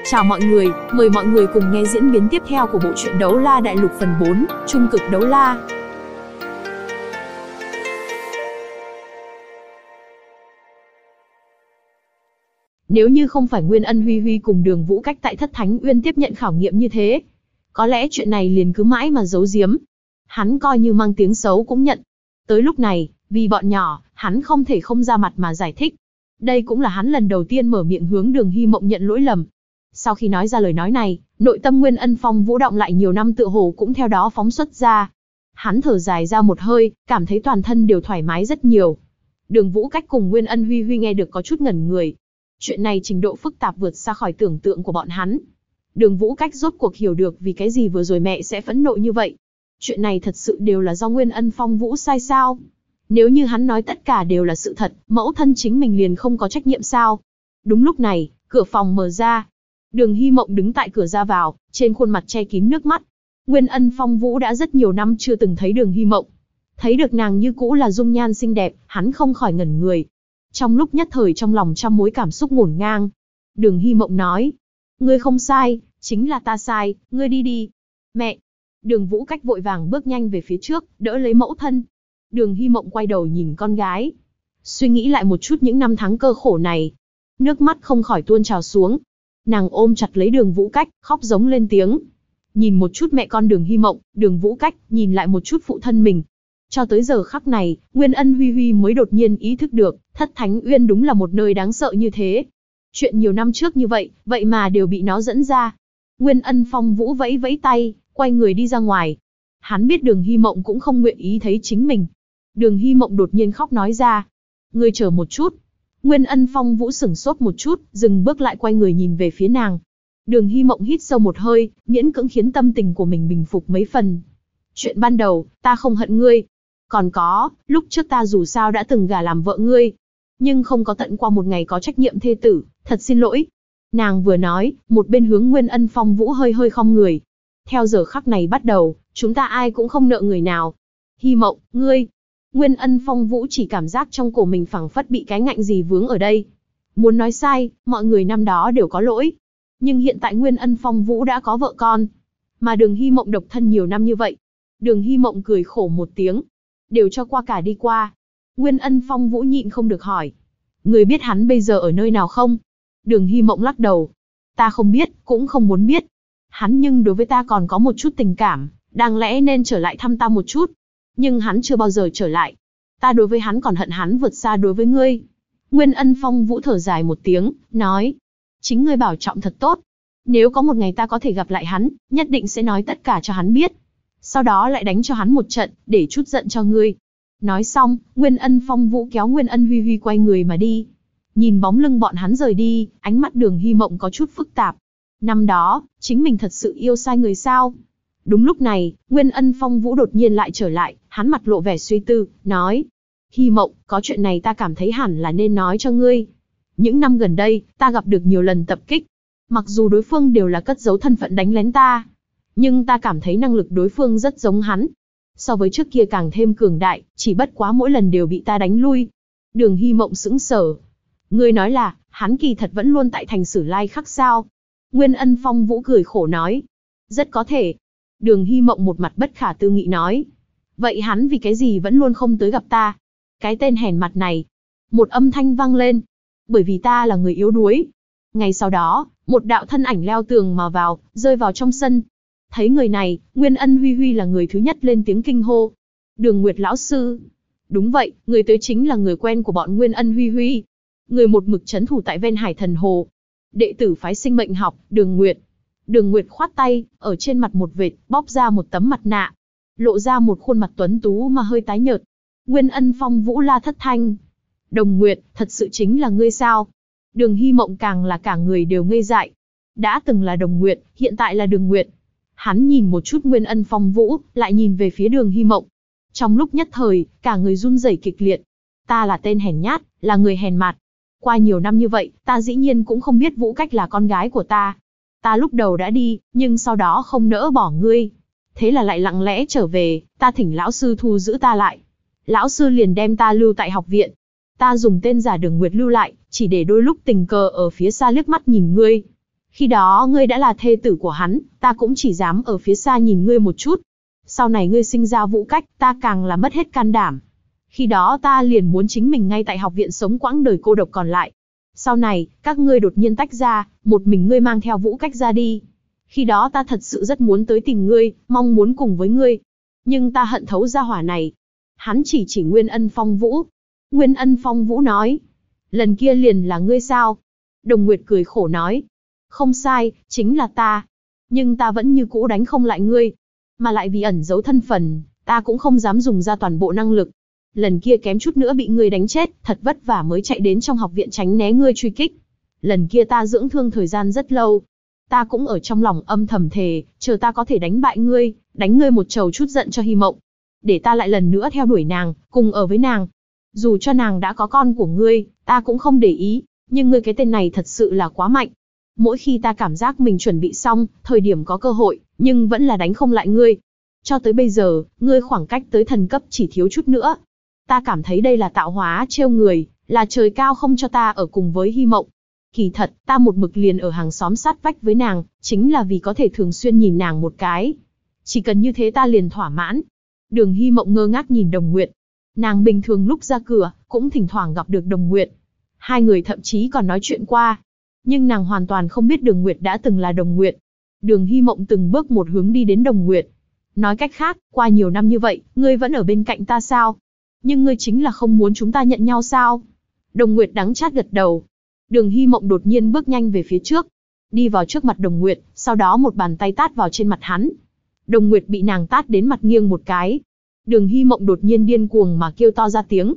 Chào mọi người, mời mọi người cùng nghe diễn biến tiếp theo của bộ truyện Đấu La Đại Lục phần 4, Trung cực đấu la. Nếu như không phải Nguyên Ân Huy Huy cùng Đường Vũ Cách tại Thất Thánh Uyên tiếp nhận khảo nghiệm như thế, có lẽ chuyện này liền cứ mãi mà giấu giếm. Hắn coi như mang tiếng xấu cũng nhận. Tới lúc này, vì bọn nhỏ, hắn không thể không ra mặt mà giải thích. Đây cũng là hắn lần đầu tiên mở miệng hướng Đường Hy Mộng nhận lỗi lầm. Sau khi nói ra lời nói này, nội tâm Nguyên Ân Phong Vũ động lại nhiều năm tựa hồ cũng theo đó phóng xuất ra. Hắn thở dài ra một hơi, cảm thấy toàn thân đều thoải mái rất nhiều. Đường Vũ Cách cùng Nguyên Ân Huy Huy nghe được có chút ngẩn người. Chuyện này trình độ phức tạp vượt xa khỏi tưởng tượng của bọn hắn. Đường Vũ Cách rốt cuộc hiểu được vì cái gì vừa rồi mẹ sẽ phẫn nộ như vậy. Chuyện này thật sự đều là do Nguyên Ân Phong Vũ sai sao? Nếu như hắn nói tất cả đều là sự thật, mẫu thân chính mình liền không có trách nhiệm sao? Đúng lúc này, cửa phòng mở ra. Đường Hy Mộng đứng tại cửa ra vào, trên khuôn mặt che kín nước mắt. Nguyên Ân Phong Vũ đã rất nhiều năm chưa từng thấy Đường Hy Mộng. Thấy được nàng như cũ là dung nhan xinh đẹp, hắn không khỏi ngẩn người. Trong lúc nhất thời trong lòng trăm mối cảm xúc ngổn ngang. Đường Hy Mộng nói, ngươi không sai, chính là ta sai, ngươi đi đi. Mẹ! Đường Vũ Cách vội vàng bước nhanh về phía trước, đỡ lấy mẫu thân. Đường Hy Mộng quay đầu nhìn con gái. Suy nghĩ lại một chút những năm tháng cơ khổ này. Nước mắt không khỏi tuôn trào xuống. Nàng ôm chặt lấy Đường Vũ Cách, khóc giống lên tiếng. Nhìn một chút mẹ con Đường Hy Mộng, Đường Vũ Cách, nhìn lại một chút phụ thân mình. Cho tới giờ khắc này, Nguyên Ân Huy Huy mới đột nhiên ý thức được, Thất Thánh Uyên đúng là một nơi đáng sợ như thế. Chuyện nhiều năm trước như vậy, vậy mà đều bị nó dẫn ra. Nguyên Ân Phong Vũ vẫy vẫy tay, quay người đi ra ngoài. Hắn biết Đường Hy Mộng cũng không nguyện ý thấy chính mình. Đường Hy Mộng đột nhiên khóc nói ra. Ngươi chờ một chút. Nguyên Ân Phong Vũ sửng sốt một chút, dừng bước lại quay người nhìn về phía nàng. Đường Hy Mộng hít sâu một hơi, miễn cưỡng khiến tâm tình của mình bình phục mấy phần. Chuyện ban đầu, ta không hận ngươi. Còn có, lúc trước ta dù sao đã từng gả làm vợ ngươi. Nhưng không có tận qua một ngày có trách nhiệm thê tử, thật xin lỗi. Nàng vừa nói, một bên hướng Nguyên Ân Phong Vũ hơi hơi khom người. Theo giờ khắc này bắt đầu, chúng ta ai cũng không nợ người nào. Hy Mộng, ngươi. Nguyên Ân Phong Vũ chỉ cảm giác trong cổ mình phảng phất bị cái ngạnh gì vướng ở đây. Muốn nói sai, mọi người năm đó đều có lỗi. Nhưng hiện tại Nguyên Ân Phong Vũ đã có vợ con. Mà Đường Hy Mộng độc thân nhiều năm như vậy. Đường Hy Mộng cười khổ một tiếng. Đều cho qua cả đi qua. Nguyên Ân Phong Vũ nhịn không được hỏi. Người biết hắn bây giờ ở nơi nào không? Đường Hy Mộng lắc đầu. Ta không biết, cũng không muốn biết. Hắn nhưng đối với ta còn có một chút tình cảm, đáng lẽ nên trở lại thăm ta một chút. Nhưng hắn chưa bao giờ trở lại. Ta đối với hắn còn hận hắn vượt xa đối với ngươi. Nguyên Ân Phong Vũ thở dài một tiếng, nói. Chính ngươi bảo trọng thật tốt. Nếu có một ngày ta có thể gặp lại hắn, nhất định sẽ nói tất cả cho hắn biết. Sau đó lại đánh cho hắn một trận, để chút giận cho ngươi. Nói xong, Nguyên Ân Phong Vũ kéo Nguyên Ân Huy Huy quay người mà đi. Nhìn bóng lưng bọn hắn rời đi, ánh mắt Đường Hy Mộng có chút phức tạp. Năm đó, chính mình thật sự yêu sai người sao? Đúng lúc này, Nguyên Ân Phong Vũ đột nhiên lại trở lại, hắn mặt lộ vẻ suy tư, nói. Hy Mộng, có chuyện này ta cảm thấy hẳn là nên nói cho ngươi. Những năm gần đây, ta gặp được nhiều lần tập kích. Mặc dù đối phương đều là cất giấu thân phận đánh lén ta. Nhưng ta cảm thấy năng lực đối phương rất giống hắn. So với trước kia càng thêm cường đại, chỉ bất quá mỗi lần đều bị ta đánh lui. Đường Hy Mộng sững sờ. Ngươi nói là, hắn kỳ thật vẫn luôn tại thành Sử Lai Khắc sao? Nguyên Ân Phong Vũ cười khổ nói. Rất có thể. Đường Hy Mộng một mặt bất khả tư nghị nói. Vậy hắn vì cái gì vẫn luôn không tới gặp ta? Cái tên hèn mặt này. Một âm thanh vang lên. Bởi vì ta là người yếu đuối. Ngay sau đó, một đạo thân ảnh leo tường mà vào, rơi vào trong sân. Thấy người này, Nguyên Ân Huy Huy là người thứ nhất lên tiếng kinh hô. Đường Nguyệt lão sư. Đúng vậy, người tới chính là người quen của bọn Nguyên Ân Huy Huy. Người một mực trấn thủ tại ven Hải Thần Hồ. Đệ tử phái sinh mệnh học, Đường Nguyệt. Đường Nguyệt khoát tay, ở trên mặt một vệt, bóp ra một tấm mặt nạ. Lộ ra một khuôn mặt tuấn tú mà hơi tái nhợt. Nguyên Ân Phong Vũ la thất thanh. Đồng Nguyệt, thật sự chính là ngươi sao? Đường Hy Mộng càng là cả người đều ngây dại. Đã từng là Đồng Nguyệt, hiện tại là Đường Nguyệt. Hắn nhìn một chút Nguyên Ân Phong Vũ, lại nhìn về phía Đường Hy Mộng. Trong lúc nhất thời, cả người run rẩy kịch liệt. Ta là tên hèn nhát, là người hèn mạt. Qua nhiều năm như vậy, ta dĩ nhiên cũng không biết Vũ Cách là con gái của ta. Ta lúc đầu đã đi, nhưng sau đó không nỡ bỏ ngươi. Thế là lại lặng lẽ trở về, ta thỉnh lão sư thu giữ ta lại. Lão sư liền đem ta lưu tại học viện. Ta dùng tên giả Đường Nguyệt lưu lại, chỉ để đôi lúc tình cờ ở phía xa liếc mắt nhìn ngươi. Khi đó ngươi đã là thê tử của hắn, ta cũng chỉ dám ở phía xa nhìn ngươi một chút. Sau này ngươi sinh ra Vũ Cách, ta càng là mất hết can đảm. Khi đó ta liền muốn chính mình ngay tại học viện sống quãng đời cô độc còn lại. Sau này, các ngươi đột nhiên tách ra, một mình ngươi mang theo Vũ Cách ra đi. Khi đó ta thật sự rất muốn tới tìm ngươi, mong muốn cùng với ngươi. Nhưng ta hận thấu gia hỏa này. Hắn chỉ Nguyên Ân Phong Vũ. Nguyên Ân Phong Vũ nói. Lần kia liền là ngươi sao? Đồng Nguyệt cười khổ nói. Không sai, chính là ta. Nhưng ta vẫn như cũ đánh không lại ngươi. Mà lại vì ẩn giấu thân phận, ta cũng không dám dùng ra toàn bộ năng lực. Lần kia kém chút nữa bị ngươi đánh chết, thật vất vả mới chạy đến trong học viện tránh né ngươi truy kích. Lần kia ta dưỡng thương thời gian rất lâu. Ta cũng ở trong lòng âm thầm thề, chờ ta có thể đánh bại ngươi, đánh ngươi một trầu chút giận cho Hy Mộng. Để ta lại lần nữa theo đuổi nàng, cùng ở với nàng. Dù cho nàng đã có con của ngươi, ta cũng không để ý, nhưng ngươi cái tên này thật sự là quá mạnh. Mỗi khi ta cảm giác mình chuẩn bị xong, thời điểm có cơ hội, nhưng vẫn là đánh không lại ngươi. Cho tới bây giờ, ngươi khoảng cách tới thần cấp chỉ thiếu chút nữa. Ta cảm thấy đây là tạo hóa trêu người, là trời cao không cho ta ở cùng với Hy Mộng. Kỳ thật, ta một mực liền ở hàng xóm sát vách với nàng, chính là vì có thể thường xuyên nhìn nàng một cái. Chỉ cần như thế ta liền thỏa mãn. Đường Hy Mộng ngơ ngác nhìn Đồng Nguyệt. Nàng bình thường lúc ra cửa, cũng thỉnh thoảng gặp được Đồng Nguyệt. Hai người thậm chí còn nói chuyện qua. Nhưng nàng hoàn toàn không biết Đường Nguyệt đã từng là Đồng Nguyệt. Đường Hy Mộng từng bước một hướng đi đến Đồng Nguyệt. Nói cách khác, qua nhiều năm như vậy, ngươi vẫn ở bên cạnh ta sao? Nhưng ngươi chính là không muốn chúng ta nhận nhau sao? Đồng Nguyệt đắng chát gật đầu. Đường Hy Mộng đột nhiên bước nhanh về phía trước. Đi vào trước mặt Đồng Nguyệt, sau đó một bàn tay tát vào trên mặt hắn. Đồng Nguyệt bị nàng tát đến mặt nghiêng một cái. Đường Hy Mộng đột nhiên điên cuồng mà kêu to ra tiếng.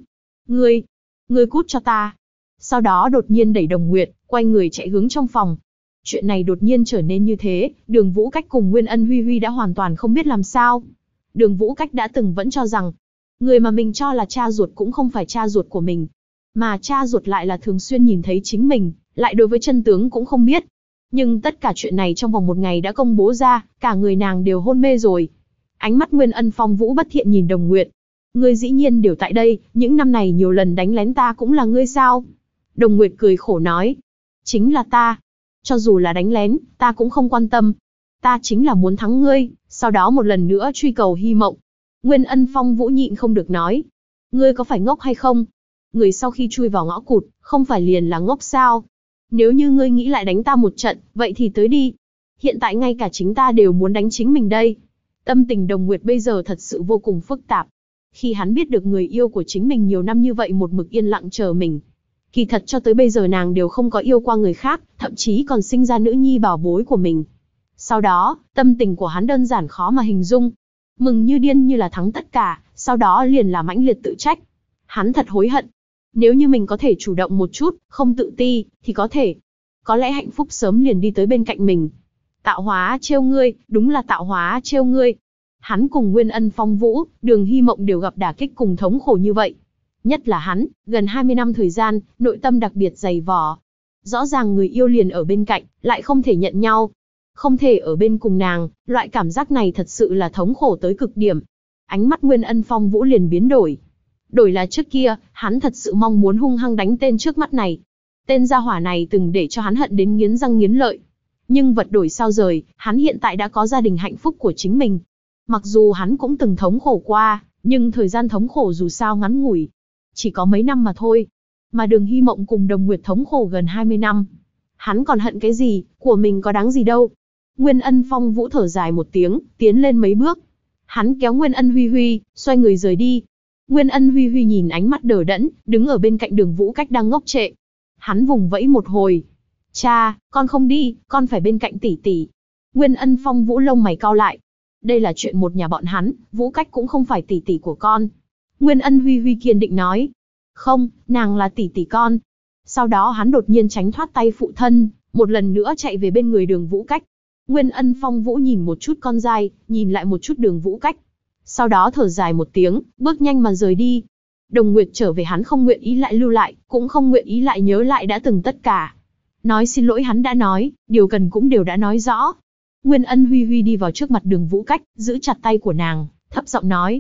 Ngươi cút cho ta. Sau đó đột nhiên đẩy Đồng Nguyệt, quay người chạy hướng trong phòng. Chuyện này đột nhiên trở nên như thế, Đường Vũ Cách cùng Nguyên Ân Huy Huy đã hoàn toàn không biết làm sao. Đường Vũ Cách đã từng vẫn cho rằng, người mà mình cho là cha ruột cũng không phải cha ruột của mình. Mà cha ruột lại là thường xuyên nhìn thấy chính mình, lại đối với chân tướng cũng không biết. Nhưng tất cả chuyện này trong vòng một ngày đã công bố ra, cả người nàng đều hôn mê rồi. Ánh mắt Nguyên Ân Phong Vũ bất thiện nhìn Đồng Nguyệt. Ngươi dĩ nhiên đều tại đây, những năm này nhiều lần đánh lén ta cũng là ngươi sao? Đồng Nguyệt cười khổ nói. Chính là ta. Cho dù là đánh lén, ta cũng không quan tâm. Ta chính là muốn thắng ngươi, sau đó một lần nữa truy cầu Hy Mộng. Nguyên Ân Phong Vũ nhịn không được nói. Ngươi có phải ngốc hay không? Người sau khi chui vào ngõ cụt, không phải liền là ngốc sao? Nếu như ngươi nghĩ lại đánh ta một trận, vậy thì tới đi. Hiện tại ngay cả chính ta đều muốn đánh chính mình đây. Tâm tình Đồng Nguyệt bây giờ thật sự vô cùng phức tạp. Khi hắn biết được người yêu của chính mình nhiều năm như vậy một mực yên lặng chờ mình. Kỳ thật cho tới bây giờ nàng đều không có yêu qua người khác, thậm chí còn sinh ra nữ nhi bảo bối của mình. Sau đó, tâm tình của hắn đơn giản khó mà hình dung. Mừng như điên như là thắng tất cả, sau đó liền là mãnh liệt tự trách. Hắn thật hối hận. Nếu như mình có thể chủ động một chút, không tự ti, thì có thể. Có lẽ hạnh phúc sớm liền đi tới bên cạnh mình. Tạo hóa trêu ngươi, đúng là tạo hóa trêu ngươi. Hắn cùng Nguyên Ân Phong Vũ, Đường Hy Mộng đều gặp đả kích cùng thống khổ như vậy. Nhất là hắn, gần 20 năm thời gian, nội tâm đặc biệt dày vò. Rõ ràng người yêu liền ở bên cạnh, lại không thể nhận nhau. Không thể ở bên cùng nàng, loại cảm giác này thật sự là thống khổ tới cực điểm. Ánh mắt Nguyên Ân Phong Vũ liền biến đổi. Đổi là trước kia, hắn thật sự mong muốn hung hăng đánh tên trước mắt này. Tên gia hỏa này từng để cho hắn hận đến nghiến răng nghiến lợi. Nhưng vật đổi sao rời, hắn hiện tại đã có gia đình hạnh phúc của chính mình. Mặc dù hắn cũng từng thống khổ qua, nhưng thời gian thống khổ dù sao ngắn ngủi. Chỉ có mấy năm mà thôi. Mà Đường Hy Mộng cùng Đồng Nguyệt thống khổ gần 20 năm. Hắn còn hận cái gì, của mình có đáng gì đâu. Nguyên Ân Phong Vũ thở dài một tiếng, tiến lên mấy bước. Hắn kéo Nguyên Ân Huy Huy, xoay người rời đi. Nguyên Ân Huy Huy nhìn ánh mắt đờ đẫn, đứng ở bên cạnh Đường Vũ Cách đang ngốc trệ. Hắn vùng vẫy một hồi. Cha, con không đi, con phải bên cạnh tỷ tỷ. Nguyên Ân Phong Vũ lông mày cau lại. Đây là chuyện một nhà bọn hắn, Vũ Cách cũng không phải tỷ tỷ của con. Nguyên Ân Huy Huy kiên định nói. Không, nàng là tỷ tỷ con. Sau đó hắn đột nhiên tránh thoát tay phụ thân, một lần nữa chạy về bên người Đường Vũ Cách. Nguyên Ân Phong Vũ nhìn một chút con dai, nhìn lại một chút Đường Vũ Cách. Sau đó thở dài một tiếng, bước nhanh mà rời đi. Đồng Nguyệt trở về hắn không nguyện ý lại lưu lại, cũng không nguyện ý lại nhớ lại đã từng tất cả. Nói xin lỗi hắn đã nói, điều cần cũng đều đã nói rõ. Nguyên Ân Huy Huy đi vào trước mặt Đường Vũ Cách, giữ chặt tay của nàng, thấp giọng nói.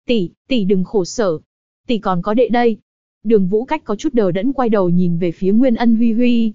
Tỷ đừng khổ sở. Tỷ còn có đệ đây. Đường Vũ Cách có chút đờ đẫn quay đầu nhìn về phía Nguyên Ân Huy Huy.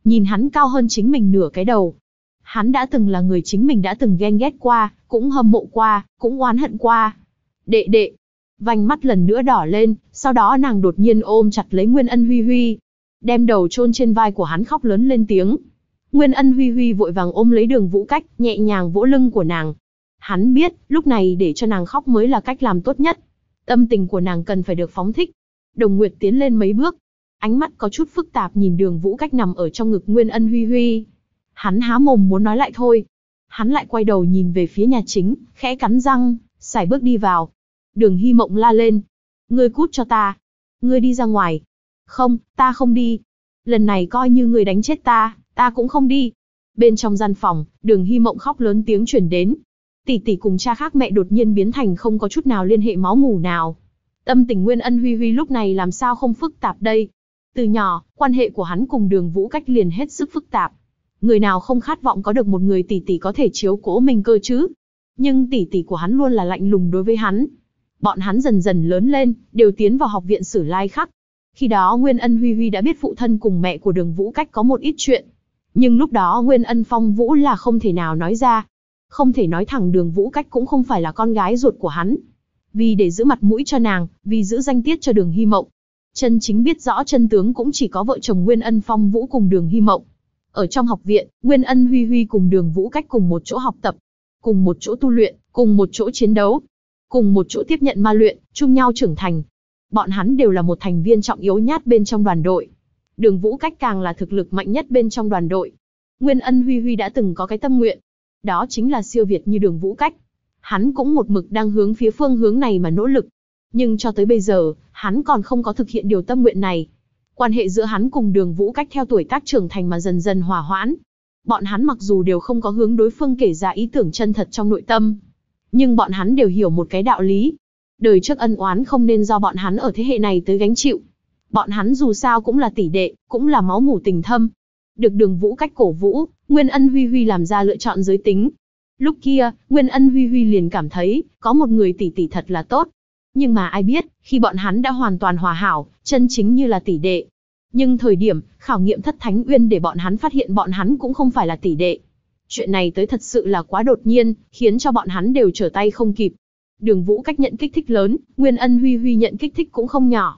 Nhìn hắn cao hơn chính mình nửa cái đầu. Hắn đã từng là người chính mình đã từng ghen ghét qua, cũng hâm mộ qua, cũng oán hận qua. Đệ đệ. Vành mắt lần nữa đỏ lên, sau đó nàng đột nhiên ôm chặt lấy Nguyên Ân Huy Huy. Đem đầu chôn trên vai của hắn khóc lớn lên tiếng. Nguyên Ân Huy Huy vội vàng ôm lấy Đường Vũ Cách, nhẹ nhàng vỗ lưng của nàng. Hắn biết, lúc này để cho nàng khóc mới là cách làm tốt nhất. Tâm tình của nàng cần phải được phóng thích. Đồng Nguyệt tiến lên mấy bước. Ánh mắt có chút phức tạp nhìn Đường Vũ Cách nằm ở trong ngực Nguyên Ân Huy Huy. Hắn há mồm muốn nói lại thôi. Hắn lại quay đầu nhìn về phía nhà chính, khẽ cắn răng, sải bước đi vào. Đường Hy Mộng la lên. Ngươi cút cho ta. Ngươi đi ra ngoài. Không, ta không đi. Lần này coi như ngươi đánh chết ta cũng không đi. Bên trong gian phòng, Đường Hy Mộng khóc lớn tiếng truyền đến. Tỷ tỷ cùng cha khác mẹ đột nhiên biến thành không có chút nào liên hệ máu mủ nào. Tâm tình Nguyên Ân Huy Huy lúc này làm sao không phức tạp đây. Từ nhỏ, quan hệ của hắn cùng Đường Vũ Cách liền hết sức phức tạp. Người nào không khát vọng có được một người tỷ tỷ có thể chiếu cố mình cơ chứ. Nhưng tỷ tỷ của hắn luôn là lạnh lùng đối với hắn. Bọn hắn dần dần lớn lên, đều tiến vào học viện Sử Lai Khắc. Khi đó Nguyên Ân Huy Huy đã biết phụ thân cùng mẹ của Đường Vũ Cách có một ít chuyện. Nhưng lúc đó Nguyên Ân Phong Vũ là không thể nào nói ra. Không thể nói thẳng Đường Vũ Cách cũng không phải là con gái ruột của hắn. Vì để giữ mặt mũi cho nàng, vì giữ danh tiết cho Đường Hy Mộng. Chân chính biết rõ chân tướng cũng chỉ có vợ chồng Nguyên Ân Phong Vũ cùng Đường Hy Mộng. Ở trong học viện, Nguyên Ân Huy Huy cùng Đường Vũ Cách cùng một chỗ học tập, cùng một chỗ tu luyện, cùng một chỗ chiến đấu, cùng một chỗ tiếp nhận ma luyện, chung nhau trưởng thành. Bọn hắn đều là một thành viên trọng yếu nhất bên trong đoàn đội. Đường Vũ Cách càng là thực lực mạnh nhất bên trong đoàn đội. Nguyên Ân Huy Huy đã từng có cái tâm nguyện, đó chính là siêu việt như Đường Vũ Cách. Hắn cũng một mực đang hướng phía phương hướng này mà nỗ lực. Nhưng cho tới bây giờ, hắn còn không có thực hiện điều tâm nguyện này. Quan hệ giữa hắn cùng Đường Vũ Cách theo tuổi tác trưởng thành mà dần dần hòa hoãn. Bọn hắn mặc dù đều không có hướng đối phương kể ra ý tưởng chân thật trong nội tâm, nhưng bọn hắn đều hiểu một cái đạo lý. Đời trước ân oán không nên do bọn hắn ở thế hệ này tới gánh chịu. Bọn hắn dù sao cũng là tỷ đệ, cũng là máu mủ tình thâm. Được Đường Vũ Cách cổ vũ, Nguyên Ân Huy Huy làm ra lựa chọn giới tính. Lúc kia, Nguyên Ân Huy Huy liền cảm thấy, có một người tỷ tỷ thật là tốt. Nhưng mà ai biết, khi bọn hắn đã hoàn toàn hòa hảo, chân chính như là tỷ đệ. Nhưng thời điểm, khảo nghiệm Thất Thánh Uyên để bọn hắn phát hiện bọn hắn cũng không phải là tỷ đệ. Chuyện này tới thật sự là quá đột nhiên, khiến cho bọn hắn đều trở tay không kịp. Đường Vũ Cách nhận kích thích lớn, Nguyên Ân Huy Huy nhận kích thích cũng không nhỏ.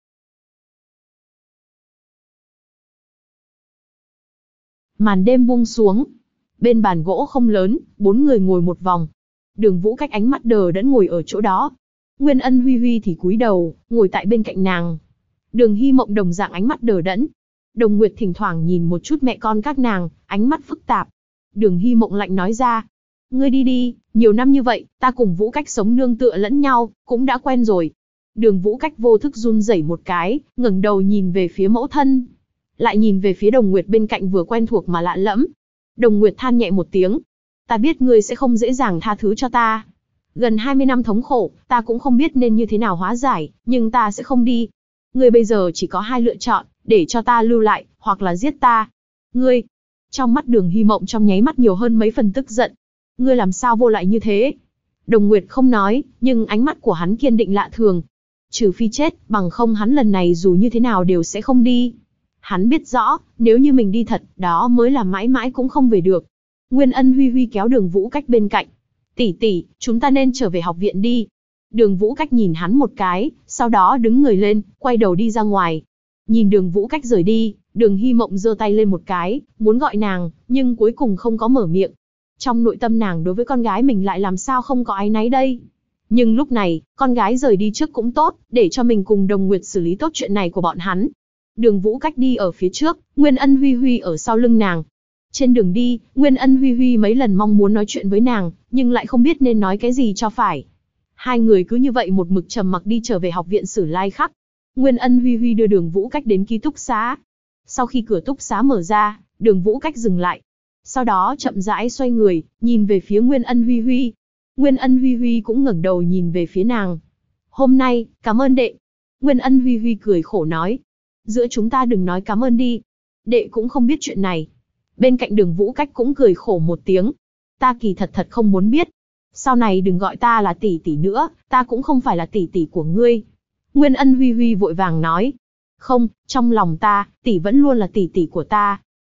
Màn đêm buông xuống. Bên bàn gỗ không lớn, 4 người ngồi một vòng. Đường Vũ Cách ánh mắt đờ đẫn ngồi ở chỗ đó. Nguyên Ân Huy Huy thì cúi đầu, ngồi tại bên cạnh nàng. Đường Hy Mộng đồng dạng ánh mắt đờ đẫn. Đồng Nguyệt thỉnh thoảng nhìn một chút mẹ con các nàng, ánh mắt phức tạp. Đường Hy Mộng lạnh nói ra. Ngươi đi đi, nhiều năm như vậy, ta cùng Vũ Cách sống nương tựa lẫn nhau, cũng đã quen rồi. Đường Vũ Cách vô thức run rẩy một cái, ngẩng đầu nhìn về phía mẫu thân. Lại nhìn về phía Đồng Nguyệt bên cạnh vừa quen thuộc mà lạ lẫm. Đồng Nguyệt than nhẹ một tiếng. Ta biết ngươi sẽ không dễ dàng tha thứ cho ta. Gần 20 năm thống khổ, ta cũng không biết nên như thế nào hóa giải, nhưng ta sẽ không đi. Ngươi bây giờ chỉ có 2 lựa chọn, để cho ta lưu lại, hoặc là giết ta. Ngươi. Trong mắt Đường Hy Mộng trong nháy mắt nhiều hơn mấy phần tức giận. Ngươi làm sao vô lại như thế? Đồng Nguyệt không nói, nhưng ánh mắt của hắn kiên định lạ thường. Trừ phi chết, bằng không hắn lần này dù như thế nào đều sẽ không đi. Hắn biết rõ, nếu như mình đi thật, đó mới là mãi mãi cũng không về được. Nguyên Ân Huy Huy kéo Đường Vũ Cách bên cạnh. Tỷ tỷ, chúng ta nên trở về học viện đi. Đường Vũ Cách nhìn hắn một cái, sau đó đứng người lên, quay đầu đi ra ngoài. Nhìn Đường Vũ Cách rời đi, Đường Hy Mộng giơ tay lên một cái, muốn gọi nàng, nhưng cuối cùng không có mở miệng. Trong nội tâm nàng đối với con gái mình lại làm sao không có áy náy đây. Nhưng lúc này, con gái rời đi trước cũng tốt, để cho mình cùng Đồng Nguyệt xử lý tốt chuyện này của bọn hắn. Đường Vũ Cách đi ở phía trước, Nguyên Ân Huy Huy ở sau lưng nàng. Trên đường đi, Nguyên Ân Huy Huy mấy lần mong muốn nói chuyện với nàng, nhưng lại không biết nên nói cái gì cho phải. Hai người cứ như vậy một mực trầm mặc đi trở về học viện Sử Lai Khắc. Nguyên Ân Huy Huy đưa Đường Vũ Cách đến ký túc xá. Sau khi cửa túc xá mở ra, Đường Vũ Cách dừng lại. Sau đó chậm rãi xoay người, nhìn về phía Nguyên Ân Huy Huy. Nguyên Ân Huy Huy cũng ngẩng đầu nhìn về phía nàng. Hôm nay, cảm ơn đệ. Nguyên Ân Huy Huy cười khổ nói. Giữa chúng ta đừng nói cảm ơn đi. Đệ cũng không biết chuyện này. Bên cạnh Đường Vũ Cách cũng cười khổ một tiếng. Ta kỳ thật không muốn biết. Sau này đừng gọi ta là tỷ tỷ nữa, ta cũng không phải là tỷ tỷ của ngươi. Nguyên Ân Huy Huy vội vàng nói. Không, trong lòng ta, tỷ vẫn luôn là tỷ tỷ của ta.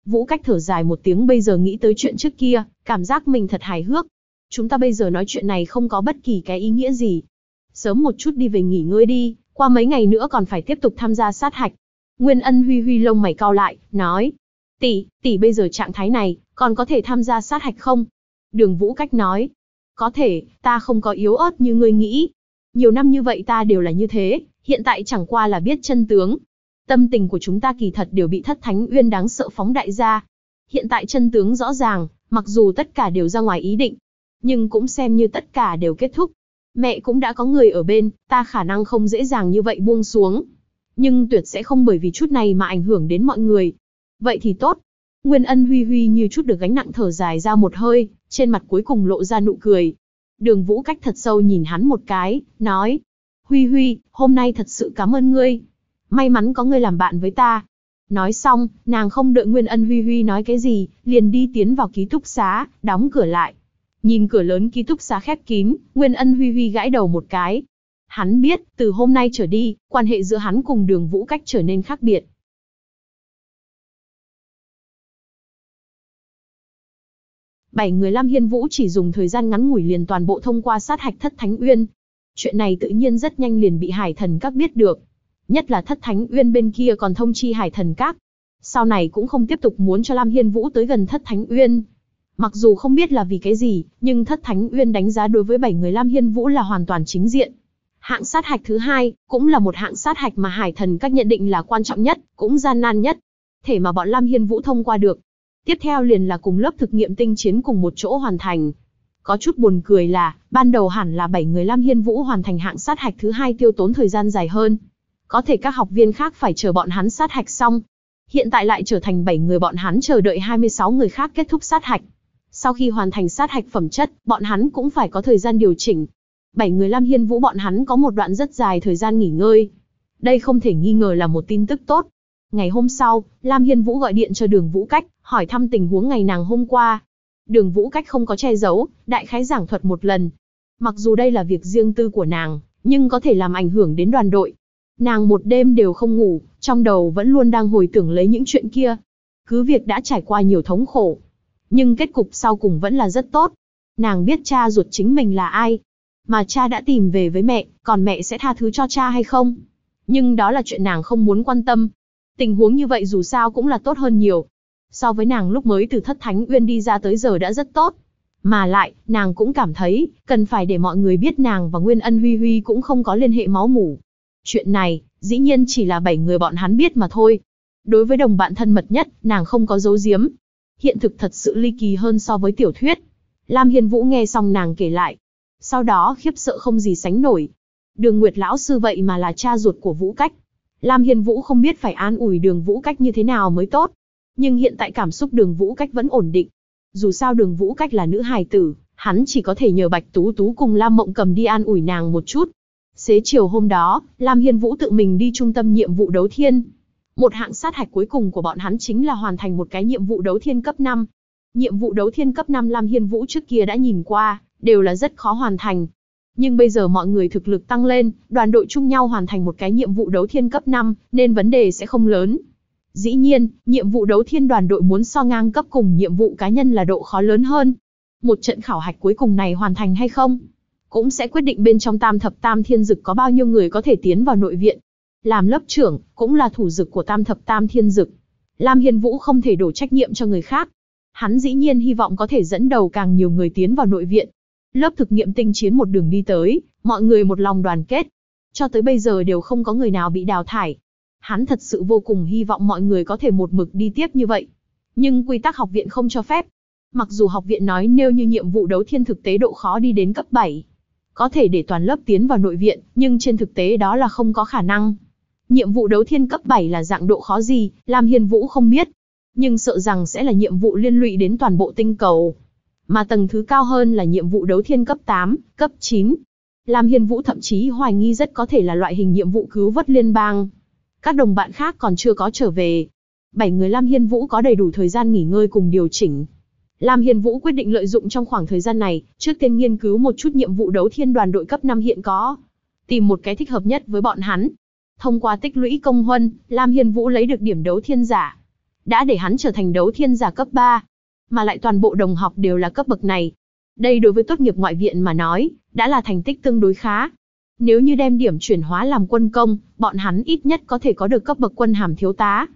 Vũ Cách thở dài một tiếng, bây giờ nghĩ tới chuyện trước kia, cảm giác mình thật hài hước. Chúng ta bây giờ nói chuyện này không có bất kỳ cái ý nghĩa gì. Sớm một chút đi về nghỉ ngơi đi, qua mấy ngày nữa còn phải tiếp tục tham gia sát hạch. Nguyên Ân Huy Huy lông mày cau lại, nói. Tỷ bây giờ trạng thái này, còn có thể tham gia sát hạch không? Đường Vũ Cách nói. Có thể, ta không có yếu ớt như ngươi nghĩ. Nhiều năm như vậy ta đều là như thế, hiện tại chẳng qua là biết chân tướng. Tâm tình của chúng ta kỳ thật đều bị Thất Thánh Uyên đáng sợ phóng đại ra. Hiện tại chân tướng rõ ràng, mặc dù tất cả đều ra ngoài ý định, nhưng cũng xem như tất cả đều kết thúc. Mẹ cũng đã có người ở bên, ta khả năng không dễ dàng như vậy buông xuống. Nhưng tuyệt sẽ không bởi vì chút này mà ảnh hưởng đến mọi người. Vậy thì tốt. Nguyên Ân Huy Huy như chút được gánh nặng thở dài ra một hơi, trên mặt cuối cùng lộ ra nụ cười. Đường Vũ Cách thật sâu nhìn hắn một cái, nói. Huy Huy, hôm nay thật sự cảm ơn ngươi. May mắn có ngươi làm bạn với ta. Nói xong, nàng không đợi Nguyên Ân Huy Huy nói cái gì, liền đi tiến vào ký túc xá, đóng cửa lại. Nhìn cửa lớn ký túc xá khép kín, Nguyên Ân Huy Huy gãi đầu một cái. Hắn biết, từ hôm nay trở đi, quan hệ giữa hắn cùng Đường Vũ Cách trở nên khác biệt. 7 người Lam Hiên Vũ chỉ dùng thời gian ngắn ngủi liền toàn bộ thông qua sát hạch Thất Thánh Uyên. Chuyện này tự nhiên rất nhanh liền bị Hải Thần Các biết được. Nhất là Thất Thánh Uyên bên kia còn thông chi Hải Thần Các. Sau này cũng không tiếp tục muốn cho Lam Hiên Vũ tới gần Thất Thánh Uyên. Mặc dù không biết là vì cái gì, nhưng Thất Thánh Uyên đánh giá đối với 7 người Lam Hiên Vũ là hoàn toàn chính diện. Hạng sát hạch thứ hai, cũng là một hạng sát hạch mà Hải Thần Các nhận định là quan trọng nhất, cũng gian nan nhất. Thể mà bọn Lam Hiên Vũ thông qua được. Tiếp theo liền là cùng lớp thực nghiệm tinh chiến cùng một chỗ hoàn thành. Có chút buồn cười là, ban đầu hẳn là 7 người Lam Hiên Vũ hoàn thành hạng sát hạch thứ hai tiêu tốn thời gian dài hơn. Có thể các học viên khác phải chờ bọn hắn sát hạch xong. Hiện tại lại trở thành 7 người bọn hắn chờ đợi 26 người khác kết thúc sát hạch. Sau khi hoàn thành sát hạch phẩm chất, bọn hắn cũng phải có thời gian điều chỉnh. 7 người Lam Hiên Vũ bọn hắn có một đoạn rất dài thời gian nghỉ ngơi. Đây không thể nghi ngờ là một tin tức tốt. Ngày hôm sau, Lam Hiên Vũ gọi điện cho Đường Vũ Cách, hỏi thăm tình huống ngày nàng hôm qua. Đường Vũ Cách không có che giấu, đại khái giảng thuật một lần. Mặc dù đây là việc riêng tư của nàng, nhưng có thể làm ảnh hưởng đến đoàn đội. Nàng một đêm đều không ngủ, trong đầu vẫn luôn đang hồi tưởng lấy những chuyện kia. Cứ việc đã trải qua nhiều thống khổ, nhưng kết cục sau cùng vẫn là rất tốt. Nàng biết cha ruột chính mình là ai, mà cha đã tìm về với mẹ, còn mẹ sẽ tha thứ cho cha hay không? Nhưng đó là chuyện nàng không muốn quan tâm. Tình huống như vậy dù sao cũng là tốt hơn nhiều. So với nàng lúc mới từ Thất Thánh Uyên đi ra tới giờ đã rất tốt. Mà lại, nàng cũng cảm thấy, cần phải để mọi người biết nàng và Nguyên Ân Huy Huy cũng không có liên hệ máu mủ. Chuyện này, dĩ nhiên chỉ là 7 người bọn hắn biết mà thôi. Đối với đồng bạn thân mật nhất, nàng không có giấu giếm. Hiện thực thật sự ly kỳ hơn so với tiểu thuyết. Lam Hiên Vũ nghe xong nàng kể lại. Sau đó khiếp sợ không gì sánh nổi. Đường Nguyệt lão sư vậy mà là cha ruột của Vũ Cách. Lam Hiên Vũ không biết phải an ủi Đường Vũ Cách như thế nào mới tốt. Nhưng hiện tại cảm xúc Đường Vũ Cách vẫn ổn định. Dù sao Đường Vũ Cách là nữ hài tử, hắn chỉ có thể nhờ Bạch Tú Tú cùng Lam Mộng Cầm đi an ủi nàng một chút. Xế chiều hôm đó, Lam Hiên Vũ tự mình đi trung tâm nhiệm vụ đấu thiên. Một hạng sát hạch cuối cùng của bọn hắn chính là hoàn thành một cái nhiệm vụ đấu thiên cấp 5. Nhiệm vụ đấu thiên cấp 5 Lam Hiên Vũ trước kia đã nhìn qua, đều là rất khó hoàn thành. Nhưng bây giờ mọi người thực lực tăng lên, đoàn đội chung nhau hoàn thành một cái nhiệm vụ đấu thiên cấp 5, nên vấn đề sẽ không lớn. Dĩ nhiên, nhiệm vụ đấu thiên đoàn đội muốn so ngang cấp cùng nhiệm vụ cá nhân là độ khó lớn hơn. Một trận khảo hạch cuối cùng này hoàn thành hay không, cũng sẽ quyết định bên trong Tam Thập Tam Thiên Dực có bao nhiêu người có thể tiến vào nội viện. Làm lớp trưởng, cũng là thủ dực của Tam Thập Tam Thiên Dực. Lam Hiên Vũ không thể đổ trách nhiệm cho người khác. Hắn dĩ nhiên hy vọng có thể dẫn đầu càng nhiều người tiến vào nội viện. Lớp thực nghiệm tinh chiến một đường đi tới, mọi người một lòng đoàn kết. Cho tới bây giờ đều không có người nào bị đào thải. Hắn thật sự vô cùng hy vọng mọi người có thể một mực đi tiếp như vậy. Nhưng quy tắc học viện không cho phép. Mặc dù học viện nói nếu như nhiệm vụ đấu thiên thực tế độ khó đi đến cấp 7, có thể để toàn lớp tiến vào nội viện, nhưng trên thực tế đó là không có khả năng. Nhiệm vụ đấu thiên cấp 7 là dạng độ khó gì, Lam Hiên Vũ không biết. Nhưng sợ rằng sẽ là nhiệm vụ liên lụy đến toàn bộ tinh cầu. Mà tầng thứ cao hơn là nhiệm vụ đấu thiên cấp 8, cấp 9. Lam Hiên Vũ thậm chí hoài nghi rất có thể là loại hình nhiệm vụ cứu vớt liên bang. Các đồng bạn khác còn chưa có trở về. 7 người Lam Hiên Vũ có đầy đủ thời gian nghỉ ngơi cùng điều chỉnh. Lam Hiên Vũ quyết định lợi dụng trong khoảng thời gian này, trước tiên nghiên cứu một chút nhiệm vụ đấu thiên đoàn đội cấp 5 hiện có. Tìm một cái thích hợp nhất với bọn hắn. Thông qua tích lũy công huân, Lam Hiên Vũ lấy được điểm đấu thiên giả. đã để hắn trở thành đấu thiên giả cấp 3. Mà lại toàn bộ đồng học đều là cấp bậc này. Đây đối với tốt nghiệp ngoại viện mà nói, đã là thành tích tương đối khá. Nếu như đem điểm chuyển hóa làm quân công, bọn hắn ít nhất có thể có được cấp bậc quân hàm thiếu tá.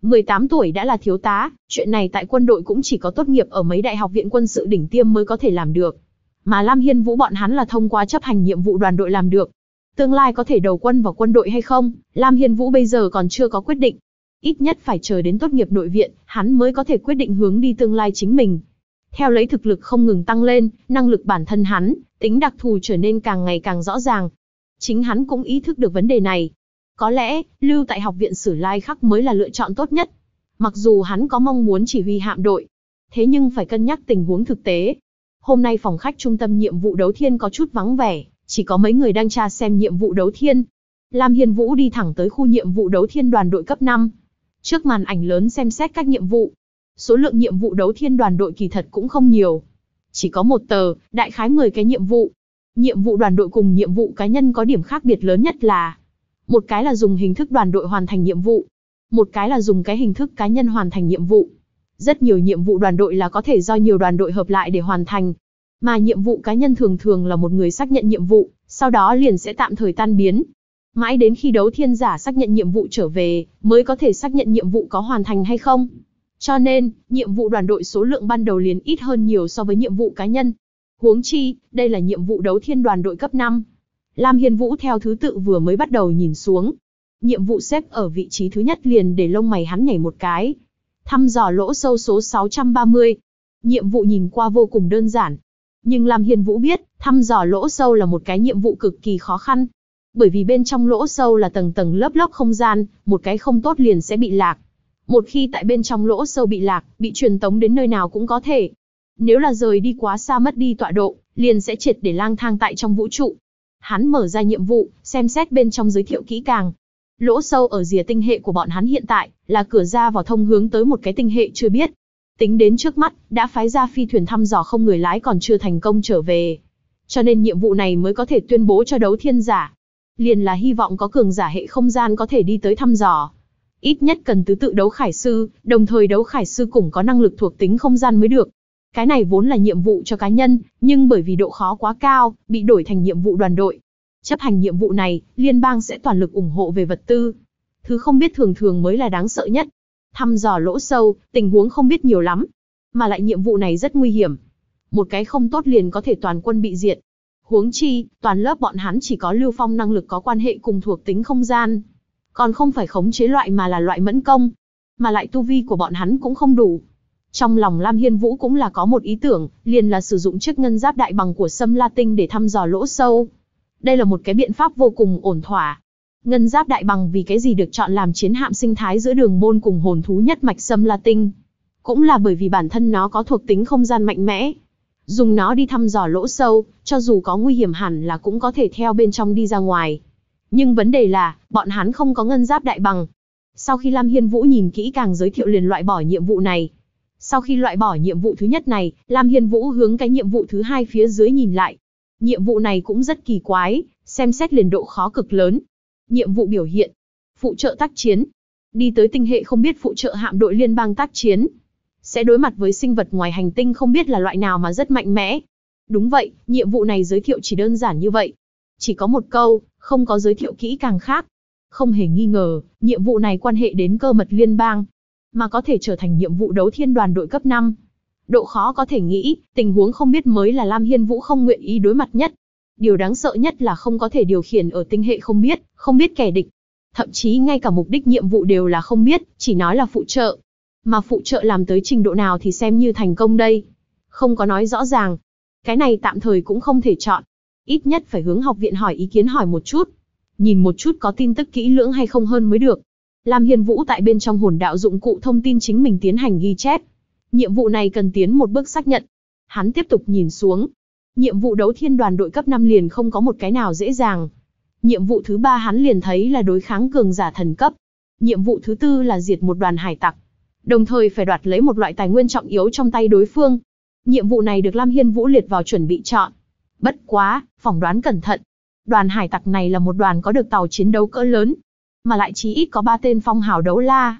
18 tuổi đã là thiếu tá, chuyện này tại quân đội cũng chỉ có tốt nghiệp ở mấy đại học viện quân sự đỉnh tiêm mới có thể làm được. Mà Lam Hiên Vũ bọn hắn là thông qua chấp hành nhiệm vụ đoàn đội làm được. Tương lai có thể đầu quân vào quân đội hay không, Lam Hiên Vũ bây giờ còn chưa có quyết định. Ít nhất phải chờ đến tốt nghiệp nội viện, hắn mới có thể quyết định hướng đi tương lai chính mình. Theo lấy thực lực không ngừng tăng lên, năng lực bản thân hắn, tính đặc thù trở nên càng ngày càng rõ ràng. Chính hắn cũng ý thức được vấn đề này. Có lẽ, lưu tại học viện Sử Lai Khắc mới là lựa chọn tốt nhất. Mặc dù hắn có mong muốn chỉ huy hạm đội, thế nhưng phải cân nhắc tình huống thực tế. Hôm nay phòng khách trung tâm nhiệm vụ đấu thiên có chút vắng vẻ, chỉ có mấy người đang tra xem nhiệm vụ đấu thiên. Lam Hiên Vũ đi thẳng tới khu nhiệm vụ đấu thiên đoàn đội cấp 5. Trước màn ảnh lớn xem xét các nhiệm vụ. Số lượng nhiệm vụ đấu thiên đoàn đội kỳ thật cũng không nhiều. Chỉ có một tờ, đại khái 10 cái nhiệm vụ. Nhiệm vụ đoàn đội cùng nhiệm vụ cá nhân có điểm khác biệt lớn nhất là một cái là dùng hình thức đoàn đội hoàn thành nhiệm vụ, một cái là dùng cái hình thức cá nhân hoàn thành nhiệm vụ. Rất nhiều nhiệm vụ đoàn đội là có thể do nhiều đoàn đội hợp lại để hoàn thành. Mà nhiệm vụ cá nhân thường thường là một người xác nhận nhiệm vụ, sau đó liền sẽ tạm thời tan biến. Mãi đến khi đấu thiên giả xác nhận nhiệm vụ trở về, mới có thể xác nhận nhiệm vụ có hoàn thành hay không. Cho nên, nhiệm vụ đoàn đội số lượng ban đầu liền ít hơn nhiều so với nhiệm vụ cá nhân. Huống chi, đây là nhiệm vụ đấu thiên đoàn đội cấp 5. Lam Hiên Vũ theo thứ tự vừa mới bắt đầu nhìn xuống. Nhiệm vụ xếp ở vị trí thứ nhất liền để lông mày hắn nhảy một cái. Thăm dò lỗ sâu số 630. Nhiệm vụ nhìn qua vô cùng đơn giản. Nhưng Lam Hiên Vũ biết, thăm dò lỗ sâu là một cái nhiệm vụ cực kỳ khó khăn. Bởi vì bên trong lỗ sâu là tầng tầng lớp lớp không gian, một cái không tốt liền sẽ bị lạc. Một khi tại bên trong lỗ sâu bị lạc, bị truyền tống đến nơi nào cũng có thể. Nếu là rời đi quá xa mất đi tọa độ, liền sẽ triệt để lang thang tại trong vũ trụ. Hắn mở ra nhiệm vụ, xem xét bên trong giới thiệu kỹ càng. Lỗ sâu ở rìa tinh hệ của bọn hắn hiện tại, là cửa ra vào thông hướng tới một cái tinh hệ chưa biết. Tính đến trước mắt, đã phái ra phi thuyền thăm dò không người lái còn chưa thành công trở về. Cho nên nhiệm vụ này mới có thể tuyên bố cho đấu thiên giả. Liền là hy vọng có cường giả hệ không gian có thể đi tới thăm dò. Ít nhất cần tứ tự đấu khải sư, đồng thời đấu khải sư cũng có năng lực thuộc tính không gian mới được. Cái này vốn là nhiệm vụ cho cá nhân, nhưng bởi vì độ khó quá cao, bị đổi thành nhiệm vụ đoàn đội. Chấp hành nhiệm vụ này, liên bang sẽ toàn lực ủng hộ về vật tư. Thứ không biết thường thường mới là đáng sợ nhất. Thăm dò lỗ sâu, tình huống không biết nhiều lắm. Mà lại nhiệm vụ này rất nguy hiểm. Một cái không tốt liền có thể toàn quân bị diệt. Huống chi, toàn lớp bọn hắn chỉ có Lưu Phong năng lực có quan hệ cùng thuộc tính không gian. Còn không phải khống chế loại mà là loại mẫn công. Mà lại tu vi của bọn hắn cũng không đủ. Trong lòng Lam Hiên Vũ cũng là có một ý tưởng, liền là sử dụng chiếc ngân giáp đại bằng của Sâm La Tinh để thăm dò lỗ sâu. Đây là một cái biện pháp vô cùng ổn thỏa. Ngân giáp đại bằng vì cái gì được chọn làm chiến hạm sinh thái giữa đường môn cùng hồn thú nhất mạch Sâm La Tinh. Cũng là bởi vì bản thân nó có thuộc tính không gian mạnh mẽ. Dùng nó đi thăm dò lỗ sâu, cho dù có nguy hiểm hẳn là cũng có thể theo bên trong đi ra ngoài. Nhưng vấn đề là, bọn hắn không có ngân giáp đại bằng. Sau khi Lam Hiên Vũ nhìn kỹ càng giới thiệu liền loại bỏ nhiệm vụ này. Sau khi loại bỏ nhiệm vụ thứ nhất này, Lam Hiên Vũ hướng cái nhiệm vụ thứ hai phía dưới nhìn lại. Nhiệm vụ này cũng rất kỳ quái, xem xét liền độ khó cực lớn. Nhiệm vụ biểu hiện: phụ trợ tác chiến. Đi tới tinh hệ không biết phụ trợ hạm đội liên bang tác chiến. Sẽ đối mặt với sinh vật ngoài hành tinh không biết là loại nào mà rất mạnh mẽ. Đúng vậy, nhiệm vụ này giới thiệu chỉ đơn giản như vậy. Chỉ có một câu, không có giới thiệu kỹ càng khác. Không hề nghi ngờ, nhiệm vụ này quan hệ đến cơ mật liên bang. Mà có thể trở thành nhiệm vụ đấu thiên đoàn đội cấp 5. Độ khó có thể nghĩ, tình huống không biết mới là Lam Hiên Vũ không nguyện ý đối mặt nhất. Điều đáng sợ nhất là không có thể điều khiển ở tinh hệ không biết kẻ địch. Thậm chí ngay cả mục đích nhiệm vụ đều là không biết, chỉ nói là phụ trợ. Mà phụ trợ làm tới trình độ nào thì xem như thành công đây. Không có nói rõ ràng. Cái này tạm thời cũng không thể chọn. Ít nhất phải hướng học viện hỏi ý kiến hỏi một chút. Nhìn một chút có tin tức kỹ lưỡng hay không hơn mới được. Lam Hiên Vũ tại bên trong hồn đạo dụng cụ thông tin chính mình tiến hành ghi chép. Nhiệm vụ này cần tiến một bước xác nhận. Hắn tiếp tục nhìn xuống. Nhiệm vụ đấu thiên đoàn đội cấp 5 liền không có một cái nào dễ dàng. Nhiệm vụ thứ 3 hắn liền thấy là đối kháng cường giả thần cấp. Nhiệm vụ thứ 4 là diệt một đoàn hải tặc. Đồng thời phải đoạt lấy một loại tài nguyên trọng yếu trong tay đối phương. Nhiệm vụ này được Lam Hiên Vũ liệt vào chuẩn bị chọn. Bất quá, phỏng đoán cẩn thận. Đoàn hải tặc này là một đoàn có được tàu chiến đấu cỡ lớn. Mà lại chí ít có 3 tên phong hào đấu la.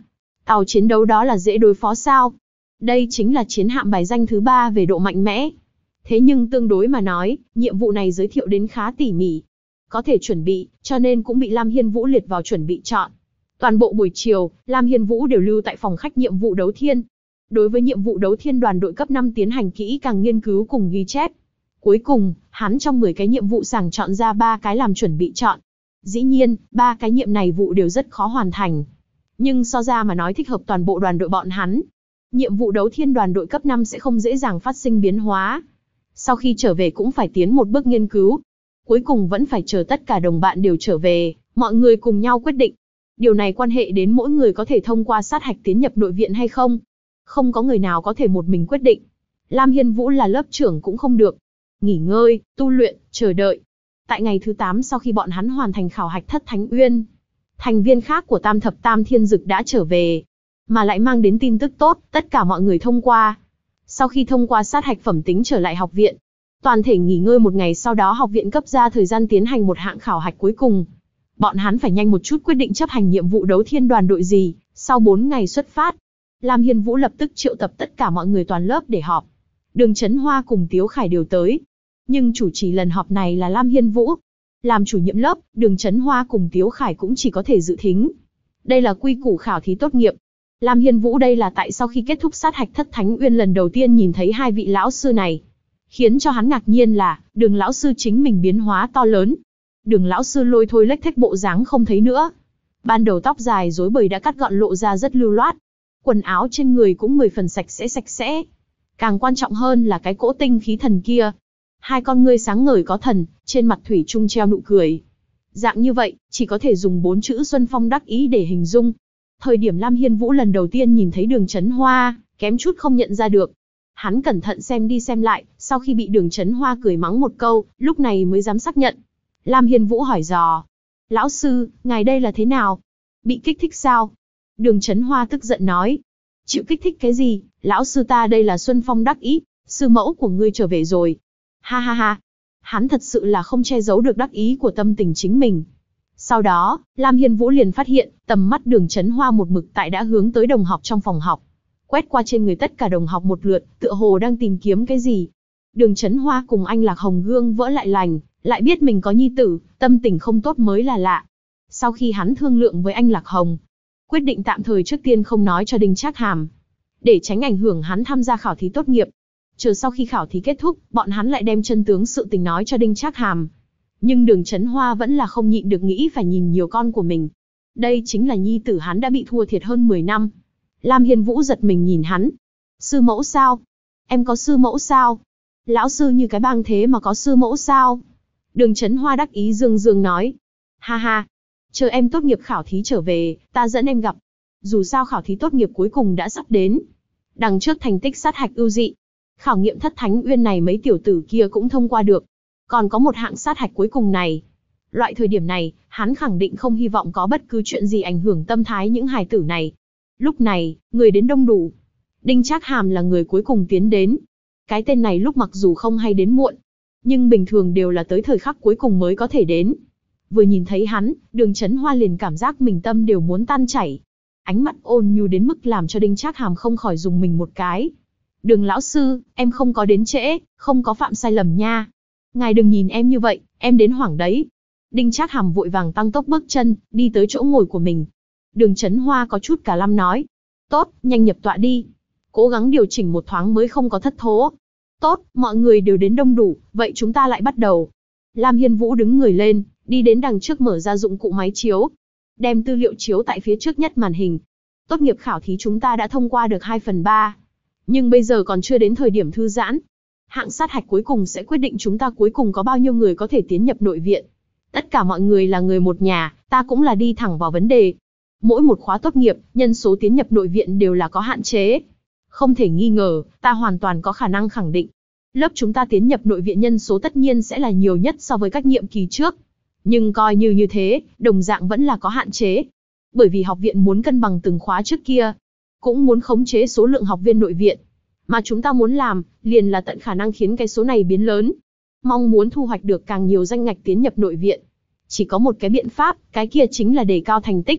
Tàu chiến đấu đó là dễ đối phó sao? Đây chính là chiến hạm bài danh thứ 3 về độ mạnh mẽ. Thế nhưng tương đối mà nói, nhiệm vụ này giới thiệu đến khá tỉ mỉ. Có thể chuẩn bị, cho nên cũng bị Lam Hiên Vũ liệt vào chuẩn bị chọn. Toàn bộ buổi chiều, Lam Hiên Vũ đều lưu tại phòng khách nhiệm vụ đấu thiên. Đối với nhiệm vụ đấu thiên đoàn đội cấp 5 tiến hành kỹ càng nghiên cứu cùng ghi chép. Cuối cùng, hắn trong 10 cái nhiệm vụ sàng chọn ra 3 cái làm chuẩn bị chọn. Dĩ nhiên, 3 cái nhiệm này vụ đều rất khó hoàn thành. Nhưng so ra mà nói thích hợp toàn bộ đoàn đội bọn hắn. Nhiệm vụ đấu thiên đoàn đội cấp 5 sẽ không dễ dàng phát sinh biến hóa. Sau khi trở về cũng phải tiến một bước nghiên cứu. Cuối cùng vẫn phải chờ tất cả đồng bạn đều trở về, mọi người cùng nhau quyết định. Điều này quan hệ đến mỗi người có thể thông qua sát hạch tiến nhập nội viện hay không. Không có người nào có thể một mình quyết định. Lam Hiên Vũ là lớp trưởng cũng không được. Nghỉ ngơi, tu luyện, chờ đợi. Tại ngày thứ 8 sau khi bọn hắn hoàn thành khảo hạch Thất Thánh Uyên, thành viên khác của Tam Thập Tam Thiên Dực đã trở về, mà lại mang đến tin tức tốt, tất cả mọi người thông qua. Sau khi thông qua sát hạch phẩm tính trở lại học viện, toàn thể nghỉ ngơi một ngày, sau đó học viện cấp ra thời gian tiến hành một hạng khảo hạch cuối cùng. Bọn hắn phải nhanh một chút quyết định chấp hành nhiệm vụ đấu thiên đoàn đội gì, sau 4 ngày xuất phát. Lam Hiên Vũ lập tức triệu tập tất cả mọi người toàn lớp để họp. Đường Chấn Hoa cùng Tiếu Khải đều tới. Nhưng chủ trì lần họp này là Lam Hiên Vũ. Làm chủ nhiệm lớp, Đường Chấn Hoa cùng Tiếu Khải cũng chỉ có thể dự thính. Đây là quy củ khảo thí tốt nghiệp. Lam Hiên Vũ đây là tại sau khi kết thúc sát hạch Thất Thánh Uyên lần đầu tiên nhìn thấy hai vị lão sư này. Khiến cho hắn ngạc nhiên là, Đường lão sư chính mình biến hóa to lớn. Đường lão sư lôi thôi lếch thếch bộ dáng không thấy nữa. Ban đầu tóc dài rối bời đã cắt gọn lộ ra rất lưu loát. Quần áo trên người cũng 10 phần sạch sẽ. Càng quan trọng hơn là cái cỗ tinh khí thần kia. Hai con ngươi sáng ngời có thần, trên mặt thủy chung treo nụ cười. Dạng như vậy, chỉ có thể dùng 4 chữ Xuân Phong đắc ý để hình dung. Thời điểm Lam Hiên Vũ lần đầu tiên nhìn thấy Đường Chấn Hoa, kém chút không nhận ra được. Hắn cẩn thận xem đi xem lại, sau khi bị Đường Chấn Hoa cười mắng một câu, lúc này mới dám xác nhận. Lam Hiên Vũ hỏi dò. Lão sư, ngài đây là thế nào? Bị kích thích sao? Đường Chấn Hoa tức giận nói. Chịu kích thích cái gì? Lão sư ta đây là Xuân Phong đắc ý, sư mẫu của ngươi trở về rồi. Ha ha ha. Hắn thật sự là không che giấu được đắc ý của tâm tình chính mình. Sau đó, Lam Hiên Vũ liền phát hiện, tầm mắt Đường Chấn Hoa một mực tại đã hướng tới đồng học trong phòng học. Quét qua trên người tất cả đồng học một lượt, tựa hồ đang tìm kiếm cái gì. Đường Chấn Hoa cùng anh Lạc Hồng gương vỡ lại lành, lại biết mình có nhi tử, tâm tình không tốt mới là lạ. Sau khi hắn thương lượng với anh Lạc Hồng, quyết định tạm thời trước tiên không nói cho Đinh Trác Hàm, để tránh ảnh hưởng hắn tham gia khảo thí tốt nghiệp. Chờ sau khi khảo thí kết thúc, bọn hắn lại đem chân tướng sự tình nói cho Đinh Trác Hàm. Nhưng Đường Chấn Hoa vẫn là không nhịn được nghĩ phải nhìn nhiều con của mình. Đây chính là nhi tử hắn đã bị thua thiệt hơn 10 năm. Lam Hiên Vũ giật mình nhìn hắn. Sư mẫu sao? Em có sư mẫu sao? Lão sư như cái bang thế mà có sư mẫu sao? Đường Chấn Hoa đắc ý dương dương nói. Ha ha, chờ em tốt nghiệp khảo thí trở về, ta dẫn em gặp. Dù sao khảo thí tốt nghiệp cuối cùng đã sắp đến. Đằng trước thành tích sát hạch ưu dị, khảo nghiệm Thất Thánh Uyên này mấy tiểu tử kia cũng thông qua được. Còn có một hạng sát hạch cuối cùng này. Loại thời điểm này, hắn khẳng định không hy vọng có bất cứ chuyện gì ảnh hưởng tâm thái những hài tử này. Lúc này, người đến đông đủ. Đinh Trác Hàm là người cuối cùng tiến đến. Cái tên này lúc mặc dù không hay đến muộn, nhưng bình thường đều là tới thời khắc cuối cùng mới có thể đến. Vừa nhìn thấy hắn, Đường Chấn Hoa liền cảm giác mình tâm đều muốn tan chảy. Ánh mắt ôn nhu đến mức làm cho Đinh Trác Hàm không khỏi dùng mình một cái. Đường lão sư, em không có đến trễ, không có phạm sai lầm nha. Ngài đừng nhìn em như vậy, em đến hoảng đấy. Đinh Trác Hàm vội vàng tăng tốc bước chân, đi tới chỗ ngồi của mình. Đường Chấn Hoa có chút cả lăm nói. Tốt, nhanh nhập tọa đi. Cố gắng điều chỉnh một thoáng mới không có thất thố. Tốt, mọi người đều đến đông đủ, vậy chúng ta lại bắt đầu. Lam Hiên Vũ đứng người lên, đi đến đằng trước mở ra dụng cụ máy chiếu. Đem tư liệu chiếu tại phía trước nhất màn hình. Tốt nghiệp khảo thí chúng ta đã thông qua được 2/3. Nhưng bây giờ còn chưa đến thời điểm thư giãn. Hạng sát hạch cuối cùng sẽ quyết định chúng ta cuối cùng có bao nhiêu người có thể tiến nhập nội viện. Tất cả mọi người là người một nhà, ta cũng là đi thẳng vào vấn đề. Mỗi một khóa tốt nghiệp, nhân số tiến nhập nội viện đều là có hạn chế. Không thể nghi ngờ, ta hoàn toàn có khả năng khẳng định. Lớp chúng ta tiến nhập nội viện nhân số tất nhiên sẽ là nhiều nhất so với các nhiệm kỳ trước. Nhưng coi như thế, đồng dạng vẫn là có hạn chế. Bởi vì học viện muốn cân bằng từng khóa trước kia, cũng muốn khống chế số lượng học viên nội viện. Mà chúng ta muốn làm, liền là tận khả năng khiến cái số này biến lớn. Mong muốn thu hoạch được càng nhiều danh ngạch tiến nhập nội viện. Chỉ có một cái biện pháp, cái kia chính là đề cao thành tích.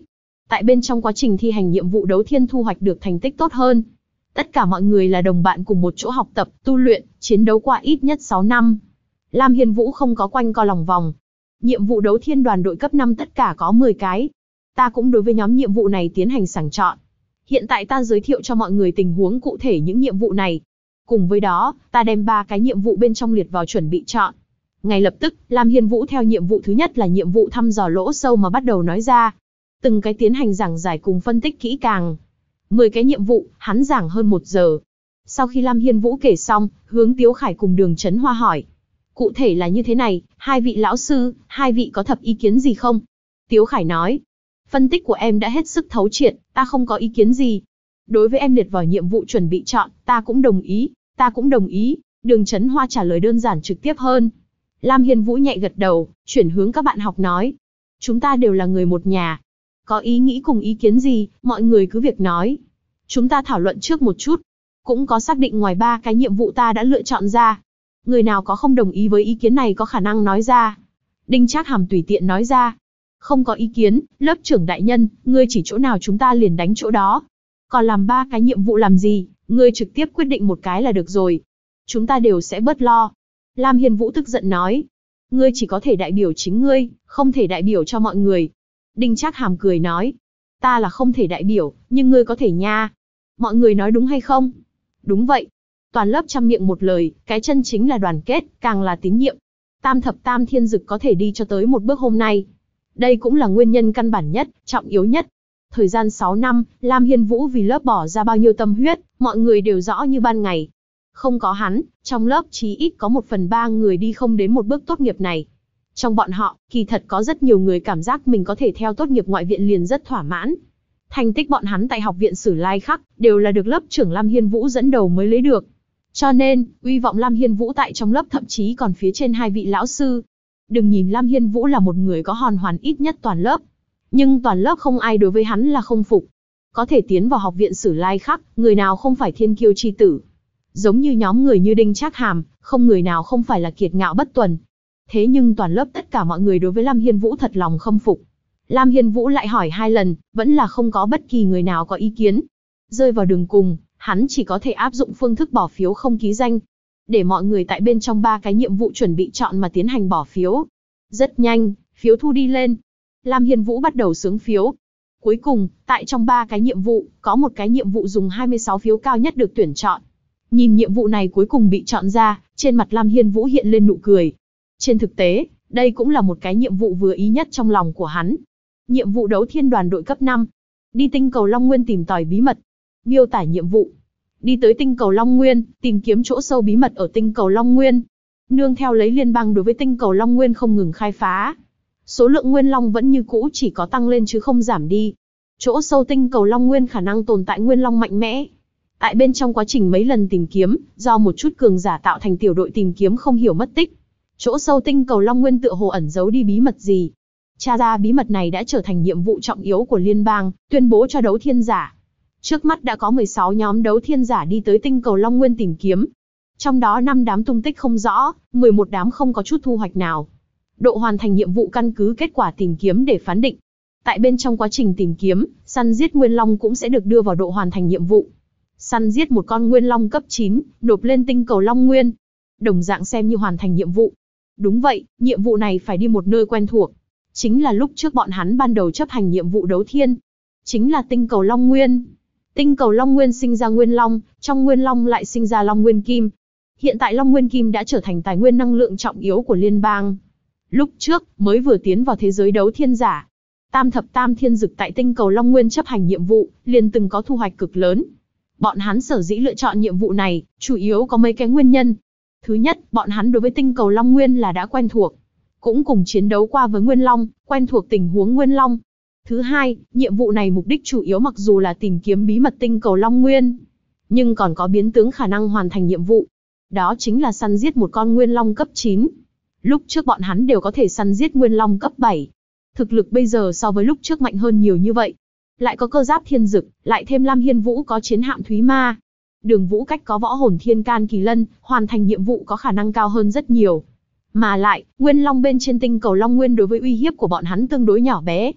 Tại bên trong quá trình thi hành nhiệm vụ đấu thiên thu hoạch được thành tích tốt hơn. Tất cả mọi người là đồng bạn cùng một chỗ học tập, tu luyện, chiến đấu qua ít nhất 6 năm. Lam Hiên Vũ không có quanh co lòng vòng. Nhiệm vụ đấu thiên đoàn đội cấp 5 tất cả có 10 cái. Ta cũng đối với nhóm nhiệm vụ này tiến hành sàng chọn. Hiện tại ta giới thiệu cho mọi người tình huống cụ thể những nhiệm vụ này. Cùng với đó, ta đem 3 cái nhiệm vụ bên trong liệt vào chuẩn bị chọn. Ngay lập tức, Lam Hiên Vũ theo nhiệm vụ thứ nhất là nhiệm vụ thăm dò lỗ sâu mà bắt đầu nói ra. Từng cái tiến hành giảng giải cùng phân tích kỹ càng. 10 cái nhiệm vụ, hắn giảng hơn 1 giờ. Sau khi Lam Hiên Vũ kể xong, hướng Tiếu Khải cùng Đường Chấn Hoa hỏi. Cụ thể là như thế này, hai vị lão sư, hai vị có thập ý kiến gì không? Tiếu Khải nói. Phân tích của em đã hết sức thấu triệt, ta không có ý kiến gì. Đối với em liệt vào nhiệm vụ chuẩn bị chọn, ta cũng đồng ý, ta cũng đồng ý. Đường Chấn Hoa trả lời đơn giản trực tiếp hơn. Lam Hiên Vũ nhẹ gật đầu, chuyển hướng các bạn học nói. Chúng ta đều là người một nhà. Có ý nghĩ cùng ý kiến gì, mọi người cứ việc nói. Chúng ta thảo luận trước một chút. Cũng có xác định ngoài 3 cái nhiệm vụ ta đã lựa chọn ra. Người nào có không đồng ý với ý kiến này có khả năng nói ra. Đinh Trác Hàm tùy tiện nói ra. Không có ý kiến, lớp trưởng đại nhân, ngươi chỉ chỗ nào chúng ta liền đánh chỗ đó. Còn làm 3 cái nhiệm vụ làm gì, ngươi trực tiếp quyết định một cái là được rồi. Chúng ta đều sẽ bớt lo. Lam Hiên Vũ tức giận nói. Ngươi chỉ có thể đại biểu chính ngươi, không thể đại biểu cho mọi người. Đinh Trác Hàm cười nói. Ta là không thể đại biểu, nhưng ngươi có thể nha. Mọi người nói đúng hay không? Đúng vậy. Toàn lớp trăm miệng một lời, cái chân chính là đoàn kết, càng là tín nhiệm. Tam thập tam thiên dực có thể đi cho tới một bước hôm nay. Đây cũng là nguyên nhân căn bản nhất, trọng yếu nhất. Thời gian 6 năm, Lam Hiên Vũ vì lớp bỏ ra bao nhiêu tâm huyết, mọi người đều rõ như ban ngày. Không có hắn, trong lớp chí ít có 1/3 người đi không đến một bước tốt nghiệp này. Trong bọn họ, kỳ thật có rất nhiều người cảm giác mình có thể theo tốt nghiệp ngoại viện liền rất thỏa mãn. Thành tích bọn hắn tại học viện Sử Lai Khắc đều là được lớp trưởng Lam Hiên Vũ dẫn đầu mới lấy được. Cho nên, uy vọng Lam Hiên Vũ tại trong lớp thậm chí còn phía trên 2 vị lão sư. Đừng nhìn Lam Hiên Vũ là một người có hòn hoàn ít nhất toàn lớp. Nhưng toàn lớp không ai đối với hắn là không phục. Có thể tiến vào học viện Sử Lai Khắc, người nào không phải thiên kiêu chi tử. Giống như nhóm người như Đinh Trác Hàm, không người nào không phải là kiệt ngạo bất tuần. Thế nhưng toàn lớp tất cả mọi người đối với Lam Hiên Vũ thật lòng khâm phục. Lam Hiên Vũ lại hỏi 2 lần, vẫn là không có bất kỳ người nào có ý kiến. Rơi vào đường cùng, hắn chỉ có thể áp dụng phương thức bỏ phiếu không ký danh. Để mọi người tại bên trong 3 cái nhiệm vụ chuẩn bị chọn mà tiến hành bỏ phiếu. Rất nhanh, phiếu thu đi lên. Lam Hiên Vũ bắt đầu xướng phiếu. Cuối cùng, tại trong 3 cái nhiệm vụ, có một cái nhiệm vụ dùng 26 phiếu cao nhất được tuyển chọn. Nhìn nhiệm vụ này cuối cùng bị chọn ra, trên mặt Lam Hiên Vũ hiện lên nụ cười. Trên thực tế, đây cũng là một cái nhiệm vụ vừa ý nhất trong lòng của hắn. Nhiệm vụ đấu thiên đoàn đội cấp 5. Đi tinh cầu Long Nguyên tìm tòi bí mật. Miêu tả nhiệm vụ. Đi tới tinh cầu Long Nguyên, tìm kiếm chỗ sâu bí mật ở tinh cầu Long Nguyên. Nương theo lấy liên bang đối với tinh cầu Long Nguyên không ngừng khai phá. Số lượng Nguyên Long vẫn như cũ chỉ có tăng lên chứ không giảm đi. Chỗ sâu tinh cầu Long Nguyên khả năng tồn tại Nguyên Long mạnh mẽ. Tại bên trong quá trình mấy lần tìm kiếm, do một chút cường giả tạo thành tiểu đội tìm kiếm không hiểu mất tích. Chỗ sâu tinh cầu Long Nguyên tựa hồ ẩn giấu đi bí mật gì. Tra ra bí mật này đã trở thành nhiệm vụ trọng yếu của liên bang, tuyên bố cho đấu thiên giả. Trước mắt đã có 16 nhóm đấu thiên giả đi tới tinh cầu Long Nguyên tìm kiếm. Trong đó 5 đám tung tích không rõ, 11 đám không có chút thu hoạch nào. Độ hoàn thành nhiệm vụ căn cứ kết quả tìm kiếm để phán định. Tại bên trong quá trình tìm kiếm, săn giết Nguyên Long cũng sẽ được đưa vào độ hoàn thành nhiệm vụ. Săn giết một con Nguyên Long cấp 9, nộp lên tinh cầu Long Nguyên. Đồng dạng xem như hoàn thành nhiệm vụ. Đúng vậy, nhiệm vụ này phải đi một nơi quen thuộc. Chính là lúc trước bọn hắn ban đầu chấp hành nhiệm vụ đấu thiên. Chính là tinh cầu Long Nguyên. Tinh cầu Long Nguyên sinh ra Nguyên Long, trong Nguyên Long lại sinh ra Long Nguyên Kim. Hiện tại Long Nguyên Kim đã trở thành tài nguyên năng lượng trọng yếu của liên bang. Lúc trước, mới vừa tiến vào thế giới đấu thiên giả. Tam thập tam thiên dực tại tinh cầu Long Nguyên chấp hành nhiệm vụ, liền từng có thu hoạch cực lớn. Bọn hắn sở dĩ lựa chọn nhiệm vụ này, chủ yếu có mấy cái nguyên nhân. Thứ nhất, bọn hắn đối với tinh cầu Long Nguyên là đã quen thuộc. Cũng cùng chiến đấu qua với Nguyên Long, quen thuộc tình huống Nguyên Long. Thứ hai, nhiệm vụ này mục đích chủ yếu mặc dù là tìm kiếm bí mật tinh cầu Long Nguyên, nhưng còn có biến tướng khả năng hoàn thành nhiệm vụ. Đó chính là săn giết một con Nguyên Long cấp 9. Lúc trước bọn hắn đều có thể săn giết Nguyên Long cấp 7. Thực lực bây giờ so với lúc trước mạnh hơn nhiều như vậy. Lại có cơ giáp thiên dực, lại thêm Lam Hiên Vũ có chiến hạm Thúy Ma. Đường Vũ Cách có võ hồn thiên can kỳ lân, hoàn thành nhiệm vụ có khả năng cao hơn rất nhiều. Mà lại, Nguyên Long bên trên tinh cầu Long Nguyên đối với uy hiếp của bọn hắn tương đối nhỏ bé.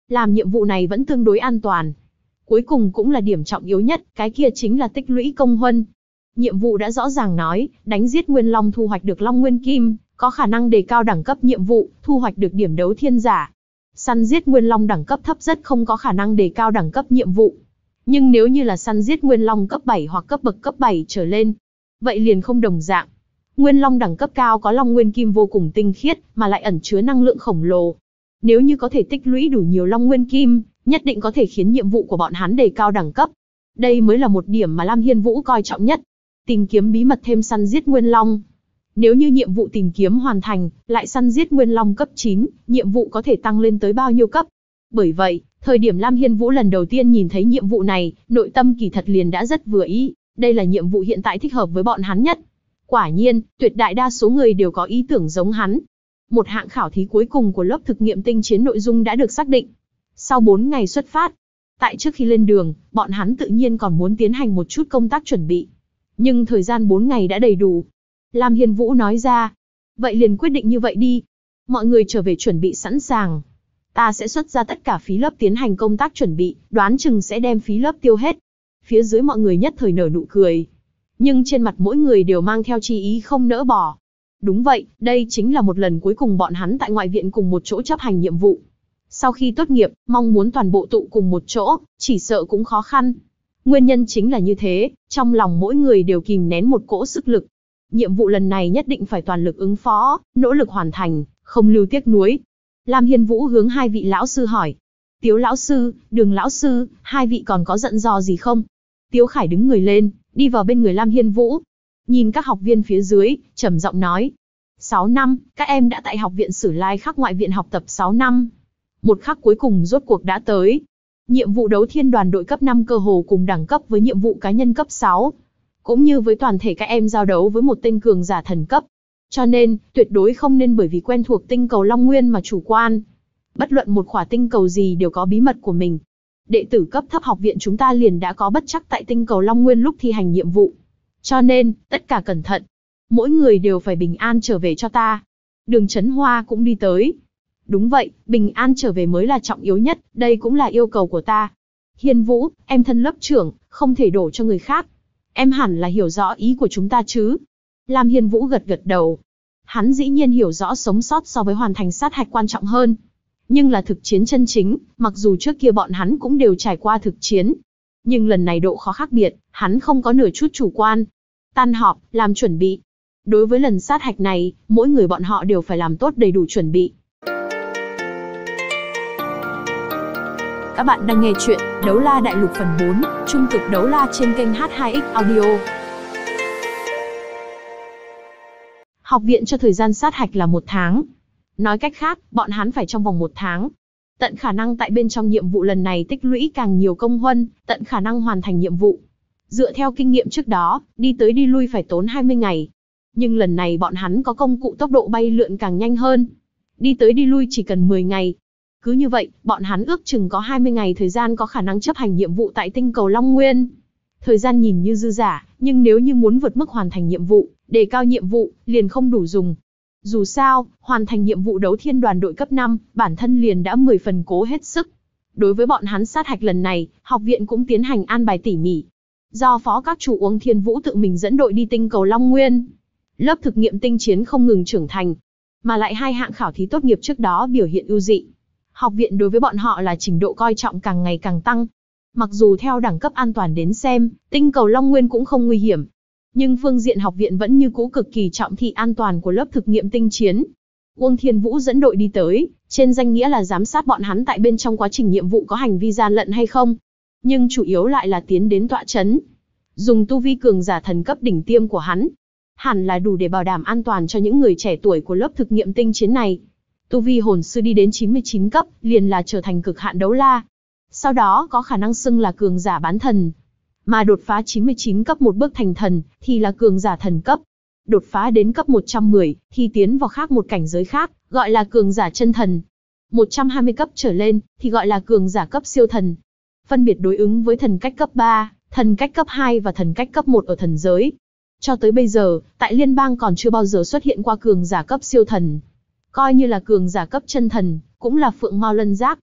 Làm nhiệm vụ này vẫn tương đối an toàn. Cuối cùng cũng là điểm trọng yếu nhất, cái kia chính là tích lũy công huân. Nhiệm vụ đã rõ ràng nói, đánh giết Nguyên Long thu hoạch được Long Nguyên Kim, có khả năng đề cao đẳng cấp nhiệm vụ, thu hoạch được điểm đấu thiên giả. Săn giết Nguyên Long đẳng cấp thấp rất không có khả năng đề cao đẳng cấp nhiệm vụ. Nhưng nếu như là săn giết Nguyên Long cấp 7 hoặc cấp bậc cấp 7 trở lên, vậy liền không đồng dạng. Nguyên Long đẳng cấp cao có Long Nguyên Kim vô cùng tinh khiết, mà lại ẩn chứa năng lượng khổng lồ. Nếu như có thể tích lũy đủ nhiều Long Nguyên Kim, nhất định có thể khiến nhiệm vụ của bọn hắn đề cao đẳng cấp. Đây mới là một điểm mà Lam Hiên Vũ coi trọng nhất. Tìm kiếm bí mật thêm săn giết Nguyên Long. Nếu như nhiệm vụ tìm kiếm hoàn thành, lại săn giết Nguyên Long cấp 9, nhiệm vụ có thể tăng lên tới bao nhiêu cấp? Bởi vậy, thời điểm Lam Hiên Vũ lần đầu tiên nhìn thấy nhiệm vụ này, nội tâm kỳ thật liền đã rất vừa ý. Đây là nhiệm vụ hiện tại thích hợp với bọn hắn nhất. Quả nhiên, tuyệt đại đa số người đều có ý tưởng giống hắn. Một hạng khảo thí cuối cùng của lớp thực nghiệm tinh chiến nội dung đã được xác định. Sau 4 ngày xuất phát, tại trước khi lên đường, bọn hắn tự nhiên còn muốn tiến hành một chút công tác chuẩn bị. Nhưng thời gian 4 ngày đã đầy đủ. Lam Hiên Vũ nói ra, vậy liền quyết định như vậy đi. Mọi người trở về chuẩn bị sẵn sàng. Ta sẽ xuất ra tất cả phí lớp tiến hành công tác chuẩn bị, đoán chừng sẽ đem phí lớp tiêu hết. Phía dưới mọi người nhất thời nở nụ cười. Nhưng trên mặt mỗi người đều mang theo chi ý không nỡ bỏ. Đúng vậy, đây chính là một lần cuối cùng bọn hắn tại ngoại viện cùng một chỗ chấp hành nhiệm vụ. Sau khi tốt nghiệp, mong muốn toàn bộ tụ cùng một chỗ, chỉ sợ cũng khó khăn. Nguyên nhân chính là như thế, trong lòng mỗi người đều kìm nén một cỗ sức lực. Nhiệm vụ lần này nhất định phải toàn lực ứng phó, nỗ lực hoàn thành, không lưu tiếc nuối. Lam Hiên Vũ hướng hai vị lão sư hỏi. Tiếu lão sư, Đường lão sư, hai vị còn có giận dò gì không? Tiếu Khải đứng người lên, đi vào bên người Lam Hiên Vũ. Nhìn các học viên phía dưới, trầm giọng nói. 6 năm, các em đã tại học viện Sử Lai Khắc ngoại viện học tập 6 năm. Một khắc cuối cùng rốt cuộc đã tới. Nhiệm vụ đấu thiên đoàn đội cấp 5 cơ hồ cùng đẳng cấp với nhiệm vụ cá nhân cấp 6. Cũng như với toàn thể các em giao đấu với một tên cường giả thần cấp. Cho nên, tuyệt đối không nên bởi vì quen thuộc tinh cầu Long Nguyên mà chủ quan. Bất luận một khỏa tinh cầu gì đều có bí mật của mình. Đệ tử cấp thấp học viện chúng ta liền đã có bất trắc tại tinh cầu Long Nguyên lúc thi hành nhiệm vụ. Cho nên, tất cả cẩn thận. Mỗi người đều phải bình an trở về cho ta. Đường Chấn Hoa cũng đi tới. Đúng vậy, bình an trở về mới là trọng yếu nhất, đây cũng là yêu cầu của ta. Hiên Vũ, em thân lớp trưởng, không thể đổ cho người khác. Em hẳn là hiểu rõ ý của chúng ta chứ? Lam Hiên Vũ gật gật đầu. Hắn dĩ nhiên hiểu rõ sống sót so với hoàn thành sát hạch quan trọng hơn. Nhưng là thực chiến chân chính, mặc dù trước kia bọn hắn cũng đều trải qua thực chiến. Nhưng lần này độ khó khác biệt, hắn không có nửa chút chủ quan. Tan họp, làm chuẩn bị. Đối với lần sát hạch này, mỗi người bọn họ đều phải làm tốt đầy đủ chuẩn bị. Các bạn đang nghe chuyện Đấu La Đại Lục phần 4, Trung cực Đấu La trên kênh H2X Audio. Học viện cho thời gian sát hạch là 1 tháng. Nói cách khác, bọn hắn phải trong vòng 1 tháng. Tận khả năng tại bên trong nhiệm vụ lần này tích lũy càng nhiều công huân, tận khả năng hoàn thành nhiệm vụ. Dựa theo kinh nghiệm trước đó, đi tới đi lui phải tốn 20 ngày. Nhưng lần này bọn hắn có công cụ tốc độ bay lượn càng nhanh hơn. Đi tới đi lui chỉ cần 10 ngày. Cứ như vậy, bọn hắn ước chừng có 20 ngày thời gian có khả năng chấp hành nhiệm vụ tại tinh cầu Long Nguyên. Thời gian nhìn như dư dả, nhưng nếu như muốn vượt mức hoàn thành nhiệm vụ, đề cao nhiệm vụ, liền không đủ dùng. Dù sao, hoàn thành nhiệm vụ đấu thiên đoàn đội cấp 5, bản thân liền đã 10 phần cố hết sức. Đối với bọn hắn sát hạch lần này, học viện cũng tiến hành an bài tỉ mỉ. Do phó các chủ Uông Thiên Vũ tự mình dẫn đội đi tinh cầu Long Nguyên. Lớp thực nghiệm tinh chiến không ngừng trưởng thành, mà lại 2 hạng khảo thí tốt nghiệp trước đó biểu hiện ưu dị. Học viện đối với bọn họ là trình độ coi trọng càng ngày càng tăng. Mặc dù theo đẳng cấp an toàn đến xem, tinh cầu Long Nguyên cũng không nguy hiểm. Nhưng phương diện học viện vẫn như cũ cực kỳ trọng thị an toàn của lớp thực nghiệm tinh chiến. Uông Thiên Vũ dẫn đội đi tới, trên danh nghĩa là giám sát bọn hắn tại bên trong quá trình nhiệm vụ có hành vi gian lận hay không. Nhưng chủ yếu lại là tiến đến tọa chấn. Dùng tu vi cường giả thần cấp đỉnh tiêm của hắn, hẳn là đủ để bảo đảm an toàn cho những người trẻ tuổi của lớp thực nghiệm tinh chiến này. Tu vi hồn sư đi đến 99 cấp, liền là trở thành cực hạn đấu la. Sau đó có khả năng xưng là cường giả bán thần. Mà đột phá 99 cấp một bước thành thần, thì là cường giả thần cấp. Đột phá đến cấp 110, thì tiến vào khác một cảnh giới khác, gọi là cường giả chân thần. 120 cấp trở lên, thì gọi là cường giả cấp siêu thần. Phân biệt đối ứng với thần cách cấp 3, thần cách cấp 2 và thần cách cấp 1 ở thần giới. Cho tới bây giờ, tại liên bang còn chưa bao giờ xuất hiện qua cường giả cấp siêu thần. Coi như là cường giả cấp chân thần, cũng là phượng mao lân giác.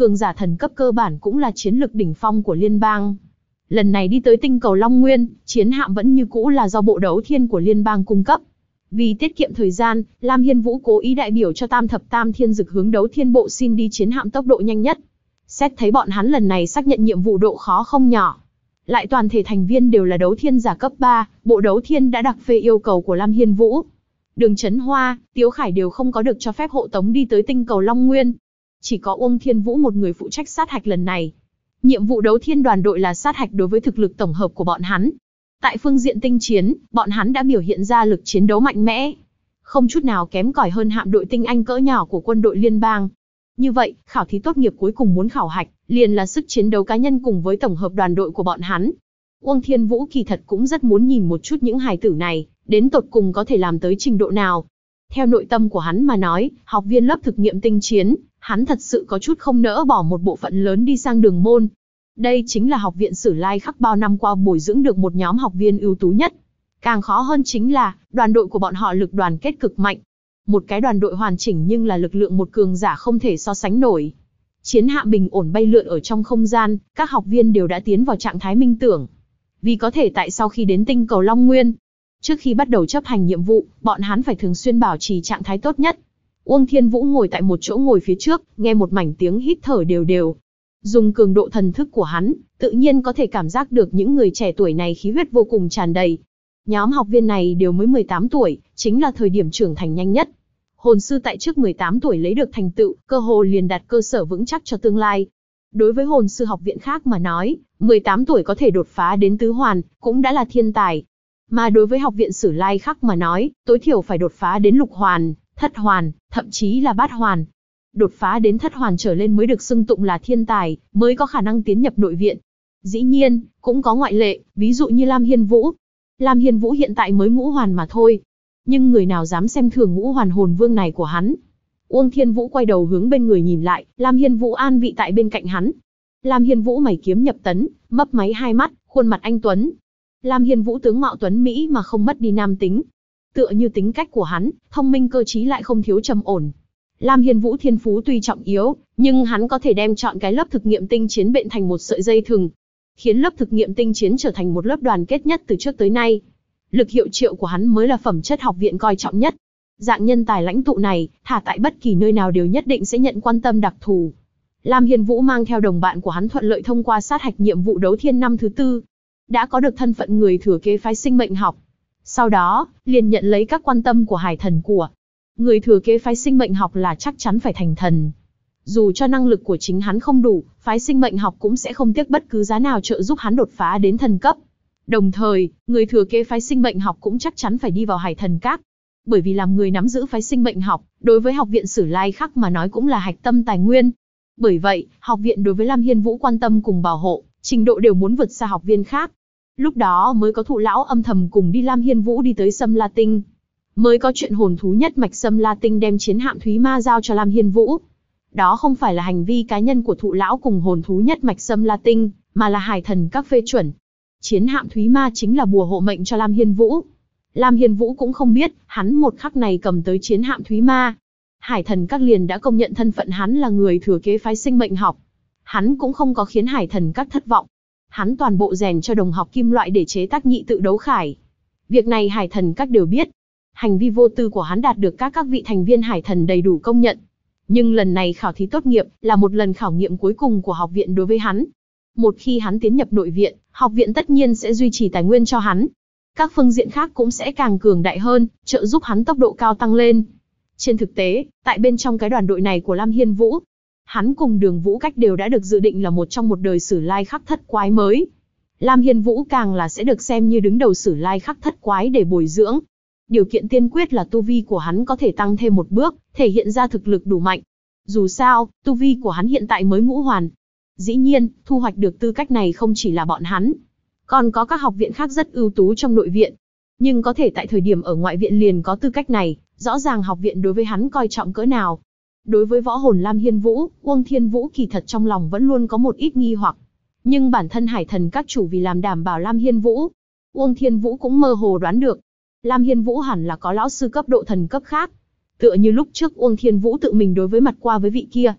cường giả thần cấp cơ bản cũng là chiến lực đỉnh phong của liên bang. Lần này đi tới tinh cầu Long Nguyên, chiến hạm vẫn như cũ là do bộ đấu thiên của liên bang cung cấp. Vì tiết kiệm thời gian, Lam Hiên Vũ cố ý đại biểu cho Tam Thập Tam Thiên Dực hướng đấu thiên bộ xin đi chiến hạm tốc độ nhanh nhất. Xét thấy bọn hắn lần này xác nhận nhiệm vụ độ khó không nhỏ. Lại toàn thể thành viên đều là đấu thiên giả cấp 3, bộ đấu thiên đã đặc phê yêu cầu của Lam Hiên Vũ. Đường Chấn Hoa, Tiếu Khải đều không có được cho phép hộ tống đi tới tinh cầu Long Nguyên. Chỉ có Uông Thiên Vũ một người phụ trách sát hạch lần này. Nhiệm vụ đấu thiên đoàn đội là sát hạch đối với thực lực tổng hợp của bọn hắn. Tại phương diện tinh chiến, bọn hắn đã biểu hiện ra lực chiến đấu mạnh mẽ. Không chút nào kém cỏi hơn hạm đội tinh anh cỡ nhỏ của quân đội liên bang. Như vậy, khảo thí tốt nghiệp cuối cùng muốn khảo hạch, liền là sức chiến đấu cá nhân cùng với tổng hợp đoàn đội của bọn hắn. Uông Thiên Vũ kỳ thật cũng rất muốn nhìn một chút những hài tử này, đến tột cùng có thể làm tới trình độ nào. Theo nội tâm của hắn mà nói, học viên lớp thực nghiệm tinh chiến, hắn thật sự có chút không nỡ bỏ một bộ phận lớn đi sang đường môn. Đây chính là học viện Sử Lai Khắc bao năm qua bồi dưỡng được một nhóm học viên ưu tú nhất. Càng khó hơn chính là, đoàn đội của bọn họ lực đoàn kết cực mạnh. Một cái đoàn đội hoàn chỉnh nhưng là lực lượng một cường giả không thể so sánh nổi. Chiến hạm bình ổn bay lượn ở trong không gian, các học viên đều đã tiến vào trạng thái minh tưởng. Vì có thể tại sau khi đến tinh cầu Long Nguyên, trước khi bắt đầu chấp hành nhiệm vụ, bọn hắn phải thường xuyên bảo trì trạng thái tốt nhất. Uông Thiên Vũ ngồi tại một chỗ ngồi phía trước, nghe một mảnh tiếng hít thở đều đều. Dùng cường độ thần thức của hắn, tự nhiên có thể cảm giác được những người trẻ tuổi này khí huyết vô cùng tràn đầy. Nhóm học viên này đều mới 18 tuổi, chính là thời điểm trưởng thành nhanh nhất. Hồn sư tại trước 18 tuổi lấy được thành tựu, cơ hồ liền đặt cơ sở vững chắc cho tương lai. Đối với hồn sư học viện khác mà nói, 18 tuổi có thể đột phá đến tứ hoàn, cũng đã là thiên tài. Mà đối với học viện Sử Lai Khắc mà nói, tối thiểu phải đột phá đến lục hoàn, thất hoàn, thậm chí là bát hoàn. Đột phá đến thất hoàn trở lên mới được xưng tụng là thiên tài, mới có khả năng tiến nhập nội viện. Dĩ nhiên, cũng có ngoại lệ, ví dụ như Lam Hiên Vũ. Lam Hiên Vũ hiện tại mới ngũ hoàn mà thôi. Nhưng người nào dám xem thường ngũ hoàn hồn vương này của hắn. Uông Thiên Vũ quay đầu hướng bên người nhìn lại, Lam Hiên Vũ an vị tại bên cạnh hắn. Lam Hiên Vũ mày kiếm nhập tấn, mấp máy hai mắt, khuôn mặt anh tuấn. Lam Hiên Vũ tướng mạo tuấn mỹ mà không mất đi nam tính. Tựa như tính cách của hắn, thông minh cơ trí lại không thiếu trầm ổn. Lam Hiên Vũ thiên phú tuy trọng yếu, nhưng hắn có thể đem chọn cái lớp thực nghiệm tinh chiến bện thành một sợi dây thừng, khiến lớp thực nghiệm tinh chiến trở thành một lớp đoàn kết nhất từ trước tới nay. Lực hiệu triệu của hắn mới là phẩm chất học viện coi trọng nhất. Dạng nhân tài lãnh tụ này, thả tại bất kỳ nơi nào đều nhất định sẽ nhận quan tâm đặc thù. Lam Hiên Vũ mang theo đồng bạn của hắn thuận lợi thông qua sát hạch nhiệm vụ đấu thiên năm thứ 4. Đã có được thân phận người thừa kế phái sinh mệnh học. Sau đó, liền nhận lấy các quan tâm của hải thần của. Người thừa kế phái sinh mệnh học là chắc chắn phải thành thần. Dù cho năng lực của chính hắn không đủ, phái sinh mệnh học cũng sẽ không tiếc bất cứ giá nào trợ giúp hắn đột phá đến thần cấp. Đồng thời, người thừa kế phái sinh mệnh học cũng chắc chắn phải đi vào hải thần các. Bởi vì làm người nắm giữ phái sinh mệnh học, đối với học viện Sử Lai Khắc mà nói cũng là hạch tâm tài nguyên. Bởi vậy, học viện đối với Lam Hiên Vũ quan tâm cùng bảo hộ, trình độ đều muốn vượt xa học viên khác. Lúc đó mới có thụ lão âm thầm cùng đi Lam Hiên Vũ đi tới Sâm La Tinh. Mới có chuyện hồn thú nhất mạch Sâm La Tinh đem chiến hạm Thúy Ma giao cho Lam Hiên Vũ. Đó không phải là hành vi cá nhân của thụ lão cùng hồn thú nhất mạch Sâm La Tinh, mà là hải thần các phê chuẩn. Chiến hạm Thúy Ma chính là bùa hộ mệnh cho Lam Hiên Vũ. Lam Hiên Vũ cũng không biết, hắn một khắc này cầm tới chiến hạm Thúy Ma. Hải thần các liền đã công nhận thân phận hắn là người thừa kế phái sinh mệnh học. Hắn cũng không có khiến hải thần các thất vọng. Hắn toàn bộ rèn cho đồng học kim loại để chế tác nhị tự đấu khải. Việc này hải thần các đều biết. Hành vi vô tư của hắn đạt được các vị thành viên hải thần đầy đủ công nhận. Nhưng lần này khảo thí tốt nghiệp là một lần khảo nghiệm cuối cùng của học viện đối với hắn. Một khi hắn tiến nhập nội viện, học viện tất nhiên sẽ duy trì tài nguyên cho hắn. Các phương diện khác cũng sẽ càng cường đại hơn, trợ giúp hắn tốc độ cao tăng lên. Trên thực tế, tại bên trong cái đoàn đội này của Lam Hiên Vũ, hắn cùng Đường Vũ Cách đều đã được dự định là một trong một đời Sử Lai Khắc thất quái mới. Lam Hiên Vũ càng là sẽ được xem như đứng đầu Sử Lai Khắc thất quái để bồi dưỡng. Điều kiện tiên quyết là tu vi của hắn có thể tăng thêm một bước, thể hiện ra thực lực đủ mạnh. Dù sao, tu vi của hắn hiện tại mới ngũ hoàn. Dĩ nhiên, thu hoạch được tư cách này không chỉ là bọn hắn, còn có các học viện khác rất ưu tú trong nội viện. Nhưng có thể tại thời điểm ở ngoại viện liền có tư cách này, rõ ràng học viện đối với hắn coi trọng cỡ nào. Đối với võ hồn Lam Hiên Vũ, Uông Thiên Vũ kỳ thật trong lòng vẫn luôn có một ít nghi hoặc. Nhưng bản thân hải thần các chủ vì làm đảm bảo Lam Hiên Vũ, Uông Thiên Vũ cũng mơ hồ đoán được. Lam Hiên Vũ hẳn là có lão sư cấp độ thần cấp khác. Tựa như lúc trước Uông Thiên Vũ tự mình đối với mặt qua với vị kia.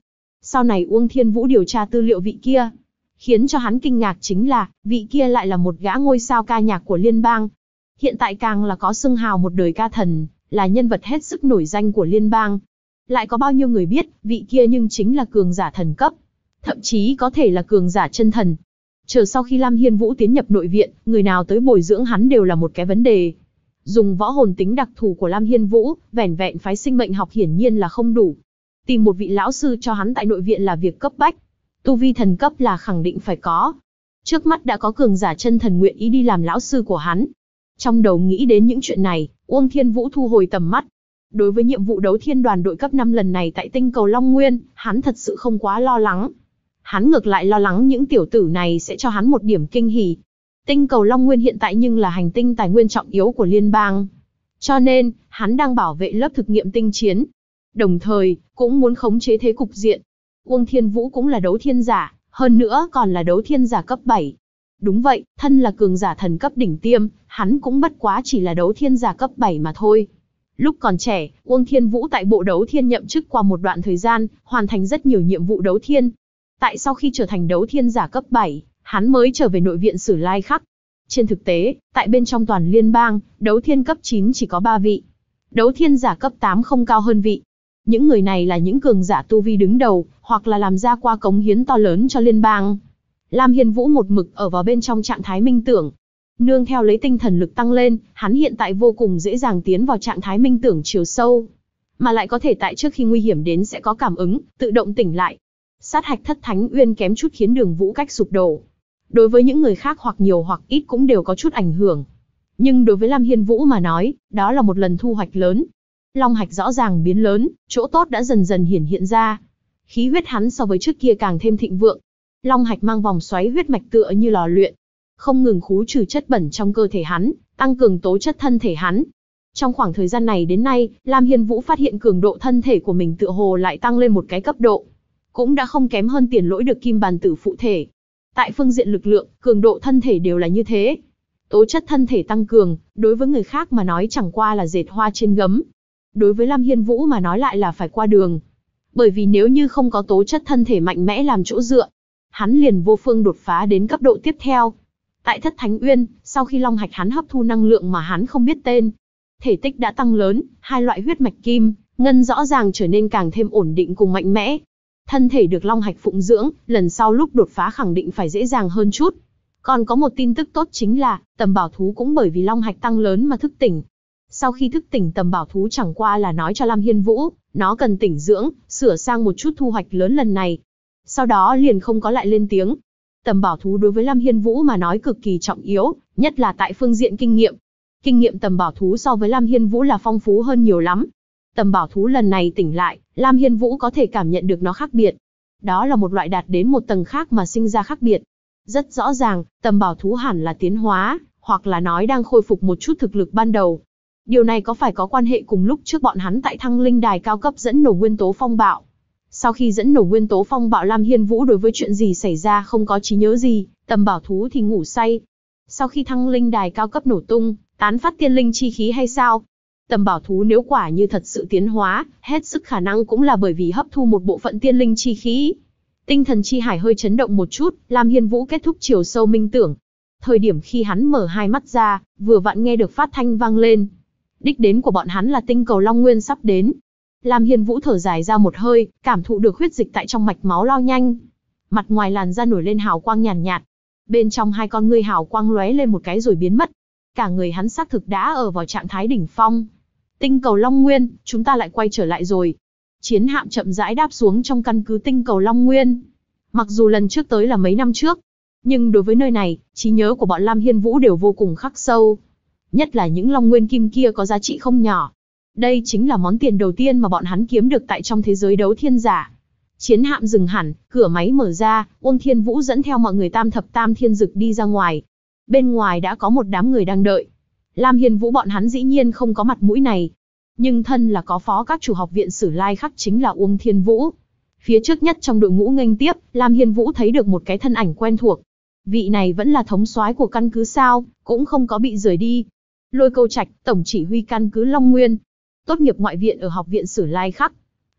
Sau này Uông Thiên Vũ điều tra tư liệu vị kia. Khiến cho hắn kinh ngạc chính là, vị kia lại là một gã ngôi sao ca nhạc của liên bang. Hiện tại càng là có xưng hào một đời ca thần, là nhân vật hết sức nổi danh của liên bang. Lại có bao nhiêu người biết, vị kia nhưng chính là cường giả thần cấp. Thậm chí có thể là cường giả chân thần. Chờ sau khi Lam Hiên Vũ tiến nhập nội viện, người nào tới bồi dưỡng hắn đều là một cái vấn đề. Dùng võ hồn tính đặc thù của Lam Hiên Vũ, vẻn vẹn phái sinh mệnh học hiển nhiên là không đủ. Tìm một vị lão sư cho hắn tại nội viện là việc cấp bách. Tu vi thần cấp là khẳng định phải có. Trước mắt đã có cường giả chân thần nguyện ý đi làm lão sư của hắn. Trong đầu nghĩ đến những chuyện này, Uông Thiên Vũ thu hồi tầm mắt. Đối với nhiệm vụ đấu thiên đoàn đội cấp 5 lần này tại tinh cầu Long Nguyên, hắn thật sự không quá lo lắng. Hắn ngược lại lo lắng những tiểu tử này sẽ cho hắn một điểm kinh hỉ. Tinh cầu Long Nguyên hiện tại nhưng là hành tinh tài nguyên trọng yếu của liên bang. Cho nên, hắn đang bảo vệ lớp thực nghiệm tinh chiến. Đồng thời, cũng muốn khống chế thế cục diện. Uông Thiên Vũ cũng là đấu thiên giả, hơn nữa còn là đấu thiên giả cấp 7. Đúng vậy, thân là cường giả thần cấp đỉnh tiêm, hắn cũng bất quá chỉ là đấu thiên giả cấp 7 mà thôi. Lúc còn trẻ, Uông Thiên Vũ tại bộ đấu thiên nhậm chức qua một đoạn thời gian, hoàn thành rất nhiều nhiệm vụ đấu thiên. Tại sau khi trở thành đấu thiên giả cấp 7, hắn mới trở về nội viện Sử Lai Khắc. Trên thực tế, tại bên trong toàn liên bang, đấu thiên cấp 9 chỉ có 3 vị. Đấu thiên giả cấp 8 không cao hơn vị. Những người này là những cường giả tu vi đứng đầu, hoặc là làm ra qua cống hiến to lớn cho liên bang. Lam Hiên Vũ một mực ở vào bên trong trạng thái minh tưởng. Nương theo lấy tinh thần lực tăng lên, hắn hiện tại vô cùng dễ dàng tiến vào trạng thái minh tưởng chiều sâu. Mà lại có thể tại trước khi nguy hiểm đến sẽ có cảm ứng, tự động tỉnh lại. Sát hạch thất thánh uyên kém chút khiến Đường Vũ Cách sụp đổ. Đối với những người khác hoặc nhiều hoặc ít cũng đều có chút ảnh hưởng. Nhưng đối với Lam Hiên Vũ mà nói, đó là một lần thu hoạch lớn. Long hạch rõ ràng biến lớn, chỗ tốt đã dần dần hiển hiện ra. Khí huyết hắn so với trước kia càng thêm thịnh vượng. Long hạch mang vòng xoáy huyết mạch tựa như lò luyện, không ngừng khú trừ chất bẩn trong cơ thể hắn, tăng cường tố chất thân thể hắn. Trong khoảng thời gian này đến nay, Lam Hiên Vũ phát hiện cường độ thân thể của mình tựa hồ lại tăng lên một cái cấp độ. Cũng đã không kém hơn Tiền Lỗi được kim bàn tử phụ thể. Tại phương diện lực lượng, cường độ thân thể đều là như thế. Tố chất thân thể tăng cường, đối với người khác mà nói chẳng qua là dệt hoa trên gấm. Đối với Lam Hiên Vũ mà nói lại là phải qua đường. Bởi vì nếu như không có tố chất thân thể mạnh mẽ làm chỗ dựa, hắn liền vô phương đột phá đến cấp độ tiếp theo. Tại Thất Thánh Uyên, sau khi long hạch hắn hấp thu năng lượng mà hắn không biết tên, thể tích đã tăng lớn, hai loại huyết mạch kim, ngân rõ ràng trở nên càng thêm ổn định cùng mạnh mẽ. Thân thể được long hạch phụng dưỡng, lần sau lúc đột phá khẳng định phải dễ dàng hơn chút. Còn có một tin tức tốt chính là, tầm bảo thú cũng bởi vì long hạch tăng lớn mà thức tỉnh. Sau khi thức tỉnh tầm bảo thú chẳng qua là nói cho Lam Hiên Vũ, nó cần tỉnh dưỡng, sửa sang một chút thu hoạch lớn lần này. Sau đó liền không có lại lên tiếng. Tầm bảo thú đối với Lam Hiên Vũ mà nói cực kỳ trọng yếu, nhất là tại phương diện kinh nghiệm. Kinh nghiệm tầm bảo thú so với Lam Hiên Vũ là phong phú hơn nhiều lắm. Tầm bảo thú lần này tỉnh lại, Lam Hiên Vũ có thể cảm nhận được nó khác biệt. Đó là một loại đạt đến một tầng khác mà sinh ra khác biệt. Rất rõ ràng, tầm bảo thú hẳn là tiến hóa, hoặc là nói đang khôi phục một chút thực lực ban đầu. Điều này có phải có quan hệ cùng lúc trước bọn hắn tại Thăng Linh Đài cao cấp dẫn nổ nguyên tố phong bạo? Sau khi dẫn nổ nguyên tố phong bạo, Lam Hiên Vũ đối với chuyện gì xảy ra không có trí nhớ gì, tầm bảo thú thì ngủ say. Sau khi Thăng Linh Đài cao cấp nổ tung, tán phát tiên linh chi khí hay sao? Tầm bảo thú nếu quả như thật sự tiến hóa, hết sức khả năng cũng là bởi vì hấp thu một bộ phận tiên linh chi khí. Tinh thần chi hải hơi chấn động một chút, Lam Hiên Vũ kết thúc chiều sâu minh tưởng. Thời điểm khi hắn mở hai mắt ra, vừa vặn nghe được phát thanh vang lên. Đích đến của bọn hắn là tinh cầu Long Nguyên sắp đến. Lam Hiên Vũ thở dài ra một hơi, cảm thụ được huyết dịch tại trong mạch máu lao nhanh. Mặt ngoài làn da nổi lên hào quang nhàn nhạt. Bên trong hai con ngươi hào quang lóe lên một cái rồi biến mất. Cả người hắn xác thực đã ở vào trạng thái đỉnh phong. Tinh cầu Long Nguyên, chúng ta lại quay trở lại rồi. Chiến hạm chậm rãi đáp xuống trong căn cứ tinh cầu Long Nguyên. Mặc dù lần trước tới là mấy năm trước, nhưng đối với nơi này, trí nhớ của bọn Lam Hiên Vũ đều vô cùng khắc sâu. Nhất là những Long Nguyên kim kia có giá trị không nhỏ. Đây chính là món tiền đầu tiên mà bọn hắn kiếm được tại trong thế giới đấu thiên giả. Chiến hạm dừng hẳn, cửa máy mở ra, Uông Thiên Vũ dẫn theo mọi người tam thập tam thiên dực đi ra ngoài. Bên ngoài đã có một đám người đang đợi. Lam Hiên Vũ bọn hắn dĩ nhiên không có mặt mũi này. Nhưng thân là có phó các chủ học viện Sử Lai Khắc chính là Uông Thiên Vũ. Phía trước nhất trong đội ngũ nghênh tiếp, Lam Hiên Vũ thấy được một cái thân ảnh quen thuộc. Vị này vẫn là thống soái của căn cứ sao, cũng không có bị rời đi. Lôi Câu Trạch, tổng chỉ huy căn cứ Long Nguyên. Tốt nghiệp ngoại viện ở học viện Sử Lai Khắc.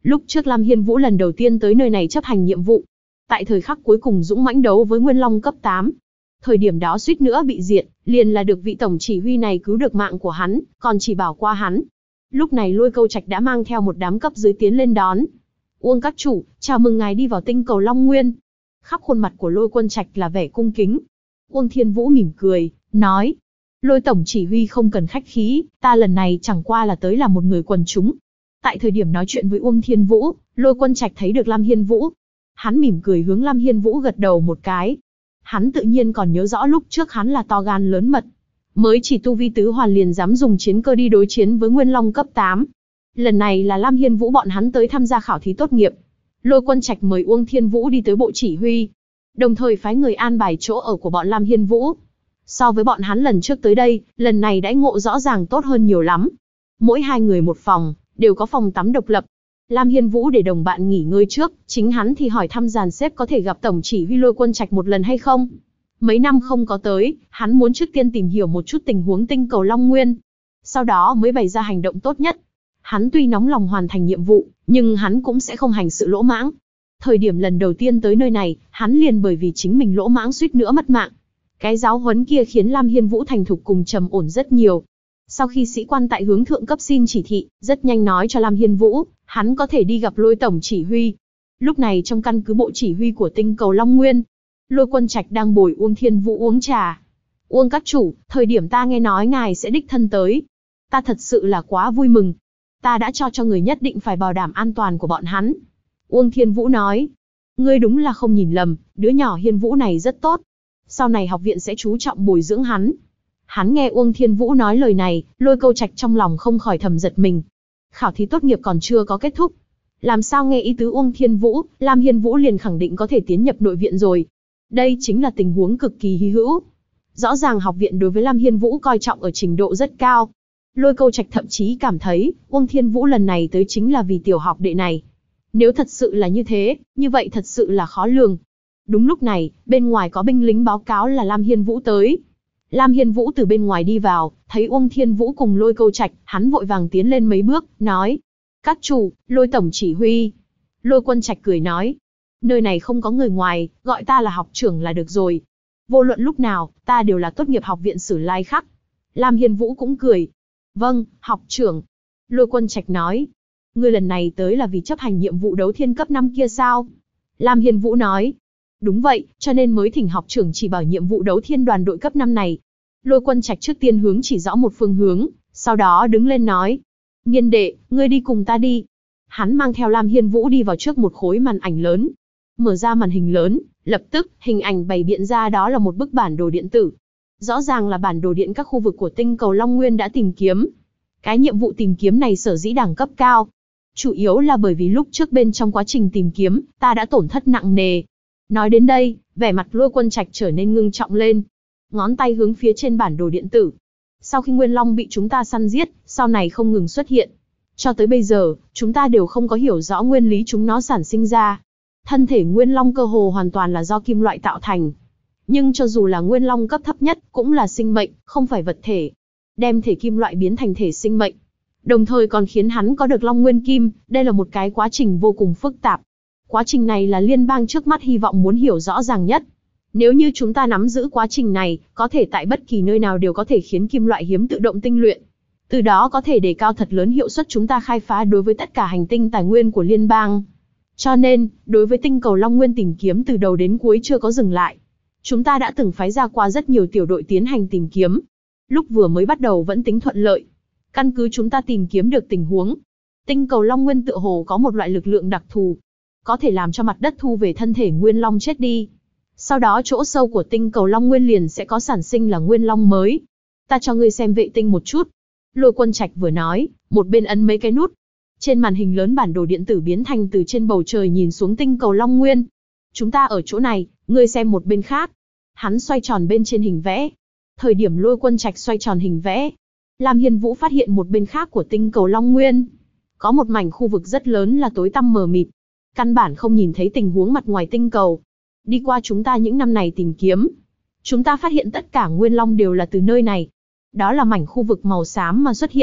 Lúc trước Lam Hiên Vũ lần đầu tiên tới nơi này chấp hành nhiệm vụ. Tại thời khắc cuối cùng dũng mãnh đấu với Nguyên Long cấp 8. Thời điểm đó suýt nữa bị diệt, liền là được vị tổng chỉ huy này cứu được mạng của hắn, còn chỉ bảo qua hắn. Lúc này Lôi Câu Trạch đã mang theo một đám cấp dưới tiến lên đón. Uông các chủ, chào mừng ngài đi vào tinh cầu Long Nguyên. Khắp khuôn mặt của Lôi Quân Trạch là vẻ cung kính. Uông Thiên Vũ mỉm cười, nói. Lôi tổng chỉ huy không cần khách khí, ta lần này chẳng qua là tới là một người quần chúng. Tại thời điểm nói chuyện với Uông Thiên Vũ, Lôi Quân Trạch thấy được Lam Hiên Vũ. Hắn mỉm cười hướng Lam Hiên Vũ gật đầu một cái. Hắn tự nhiên còn nhớ rõ lúc trước hắn là to gan lớn mật. Mới chỉ tu vi tứ hoàn liền dám dùng chiến cơ đi đối chiến với Nguyên Long cấp 8. Lần này là Lam Hiên Vũ bọn hắn tới tham gia khảo thí tốt nghiệp. Lôi Quân Trạch mời Uông Thiên Vũ đi tới bộ chỉ huy. Đồng thời phái người an bài chỗ ở của bọn Lam Hiên Vũ. So với bọn hắn lần trước tới đây, lần này đãi ngộ rõ ràng tốt hơn nhiều lắm. Mỗi hai người một phòng, đều có phòng tắm độc lập. Lam Hiên Vũ để đồng bạn nghỉ ngơi trước, chính hắn thì hỏi thăm dàn xếp có thể gặp tổng chỉ huy Lôi Quân Trạch một lần hay không. Mấy năm không có tới, hắn muốn trước tiên tìm hiểu một chút tình huống tinh cầu Long Nguyên. Sau đó mới bày ra hành động tốt nhất. Hắn tuy nóng lòng hoàn thành nhiệm vụ, nhưng hắn cũng sẽ không hành sự lỗ mãng. Thời điểm lần đầu tiên tới nơi này, hắn liền bởi vì chính mình lỗ mãng suýt nữa mất mạng. Cái giáo huấn kia khiến Lam Hiên Vũ thành thục cùng trầm ổn rất nhiều. Sau khi sĩ quan tại hướng thượng cấp xin chỉ thị, rất nhanh nói cho Lam Hiên Vũ, hắn có thể đi gặp Lôi tổng chỉ huy. Lúc này trong căn cứ bộ chỉ huy của tinh cầu Long Nguyên, Lôi Quân Trạch đang bồi Uông Thiên Vũ uống trà. Uông các chủ, thời điểm ta nghe nói ngài sẽ đích thân tới. Ta thật sự là quá vui mừng. Ta đã cho người nhất định phải bảo đảm an toàn của bọn hắn. Uông Thiên Vũ nói, ngươi đúng là không nhìn lầm, đứa nhỏ Hiên Vũ này rất tốt. Sau này học viện sẽ chú trọng bồi dưỡng hắn. Hắn nghe Uông Thiên Vũ nói lời này, Lôi Câu Trạch trong lòng không khỏi thầm giật mình. Khảo thí tốt nghiệp còn chưa có kết thúc. Làm sao nghe ý tứ Uông Thiên Vũ, Lam Hiên Vũ liền khẳng định có thể tiến nhập nội viện rồi. Đây chính là tình huống cực kỳ hy hữu. Rõ ràng học viện đối với Lam Hiên Vũ coi trọng ở trình độ rất cao. Lôi Câu Trạch thậm chí cảm thấy, Uông Thiên Vũ lần này tới chính là vì tiểu học đệ này. Nếu thật sự là như thế, như vậy thật sự là khó lường. Đúng lúc này, bên ngoài có binh lính báo cáo là Lam Hiên Vũ tới. Lam Hiên Vũ từ bên ngoài đi vào, thấy Uông Thiên Vũ cùng Lôi Câu Trạch, hắn vội vàng tiến lên mấy bước, nói. Các chủ, Lôi tổng chỉ huy. Lôi Quân Trạch cười nói. Nơi này không có người ngoài, gọi ta là học trưởng là được rồi. Vô luận lúc nào, ta đều là tốt nghiệp học viện Sử Lai Khắc. Lam Hiên Vũ cũng cười. Vâng, học trưởng. Lôi Quân Trạch nói. Ngươi lần này tới là vì chấp hành nhiệm vụ đấu thiên cấp 5 kia sao? Lam Hiên Vũ nói. Đúng vậy, cho nên mới thỉnh học trưởng chỉ bảo nhiệm vụ đấu thiên đoàn đội cấp 5 này. Lôi Quân Trạch trước tiên hướng chỉ rõ một phương hướng, sau đó đứng lên nói. Nghiên đệ, ngươi đi cùng ta đi. Hắn mang theo Lam Hiên Vũ đi vào trước một khối màn ảnh lớn. Mở ra màn hình lớn, lập tức, hình ảnh bày biện ra đó là một bức bản đồ điện tử. Rõ ràng là bản đồ điện các khu vực của tinh cầu Long Nguyên đã tìm kiếm. Cái nhiệm vụ tìm kiếm này sở dĩ đẳng cấp cao. Chủ yếu là bởi vì lúc trước bên trong quá trình tìm kiếm, ta đã tổn thất nặng nề. Nói đến đây, vẻ mặt Lôi Quân Trạch trở nên ngưng trọng lên. Ngón tay hướng phía trên bản đồ điện tử. Sau khi Nguyên Long bị chúng ta săn giết, sau này không ngừng xuất hiện. Cho tới bây giờ, chúng ta đều không có hiểu rõ nguyên lý chúng nó sản sinh ra. Thân thể Nguyên Long cơ hồ hoàn toàn là do kim loại tạo thành. Nhưng cho dù là Nguyên Long cấp thấp nhất, cũng là sinh mệnh, không phải vật thể. Đem thể kim loại biến thành thể sinh mệnh. Đồng thời còn khiến hắn có được Long Nguyên Kim, đây là một cái quá trình vô cùng phức tạp. Quá trình này là liên bang trước mắt hy vọng muốn hiểu rõ ràng nhất. Nếu như chúng ta nắm giữ quá trình này, có thể tại bất kỳ nơi nào đều có thể khiến kim loại hiếm tự động tinh luyện. Từ đó có thể đề cao thật lớn hiệu suất chúng ta khai phá đối với tất cả hành tinh tài nguyên của liên bang. Cho nên, đối với tinh cầu Long Nguyên tìm kiếm từ đầu đến cuối chưa có dừng lại. Chúng ta đã từng phái ra qua rất nhiều tiểu đội tiến hành tìm kiếm. Lúc vừa mới bắt đầu vẫn tính thuận lợi. Căn cứ chúng ta tìm kiếm được tình huống. Tinh cầu Long Nguyên tựa hồ có một loại lực lượng đặc thù. Có thể làm cho mặt đất thu về thân thể Nguyên Long chết đi. Sau đó chỗ sâu của tinh cầu Long Nguyên liền sẽ có sản sinh là Nguyên Long mới. Ta cho ngươi xem vệ tinh một chút. Lôi Quân Trạch vừa nói, một bên ấn mấy cái nút. Trên màn hình lớn bản đồ điện tử biến thành từ trên bầu trời nhìn xuống tinh cầu Long Nguyên. Chúng ta ở chỗ này, ngươi xem một bên khác. Hắn xoay tròn bên trên hình vẽ. Thời điểm Lôi Quân Trạch xoay tròn hình vẽ, Lam Hiên Vũ phát hiện một bên khác của tinh cầu Long Nguyên. Có một mảnh khu vực rất lớn là tối tăm mờ mịt. Căn bản không nhìn thấy tình huống mặt ngoài tinh cầu. Đi qua chúng ta những năm này tìm kiếm. Chúng ta phát hiện tất cả Nguyên Long đều là từ nơi này. Đó là mảnh khu vực màu xám mà xuất hiện.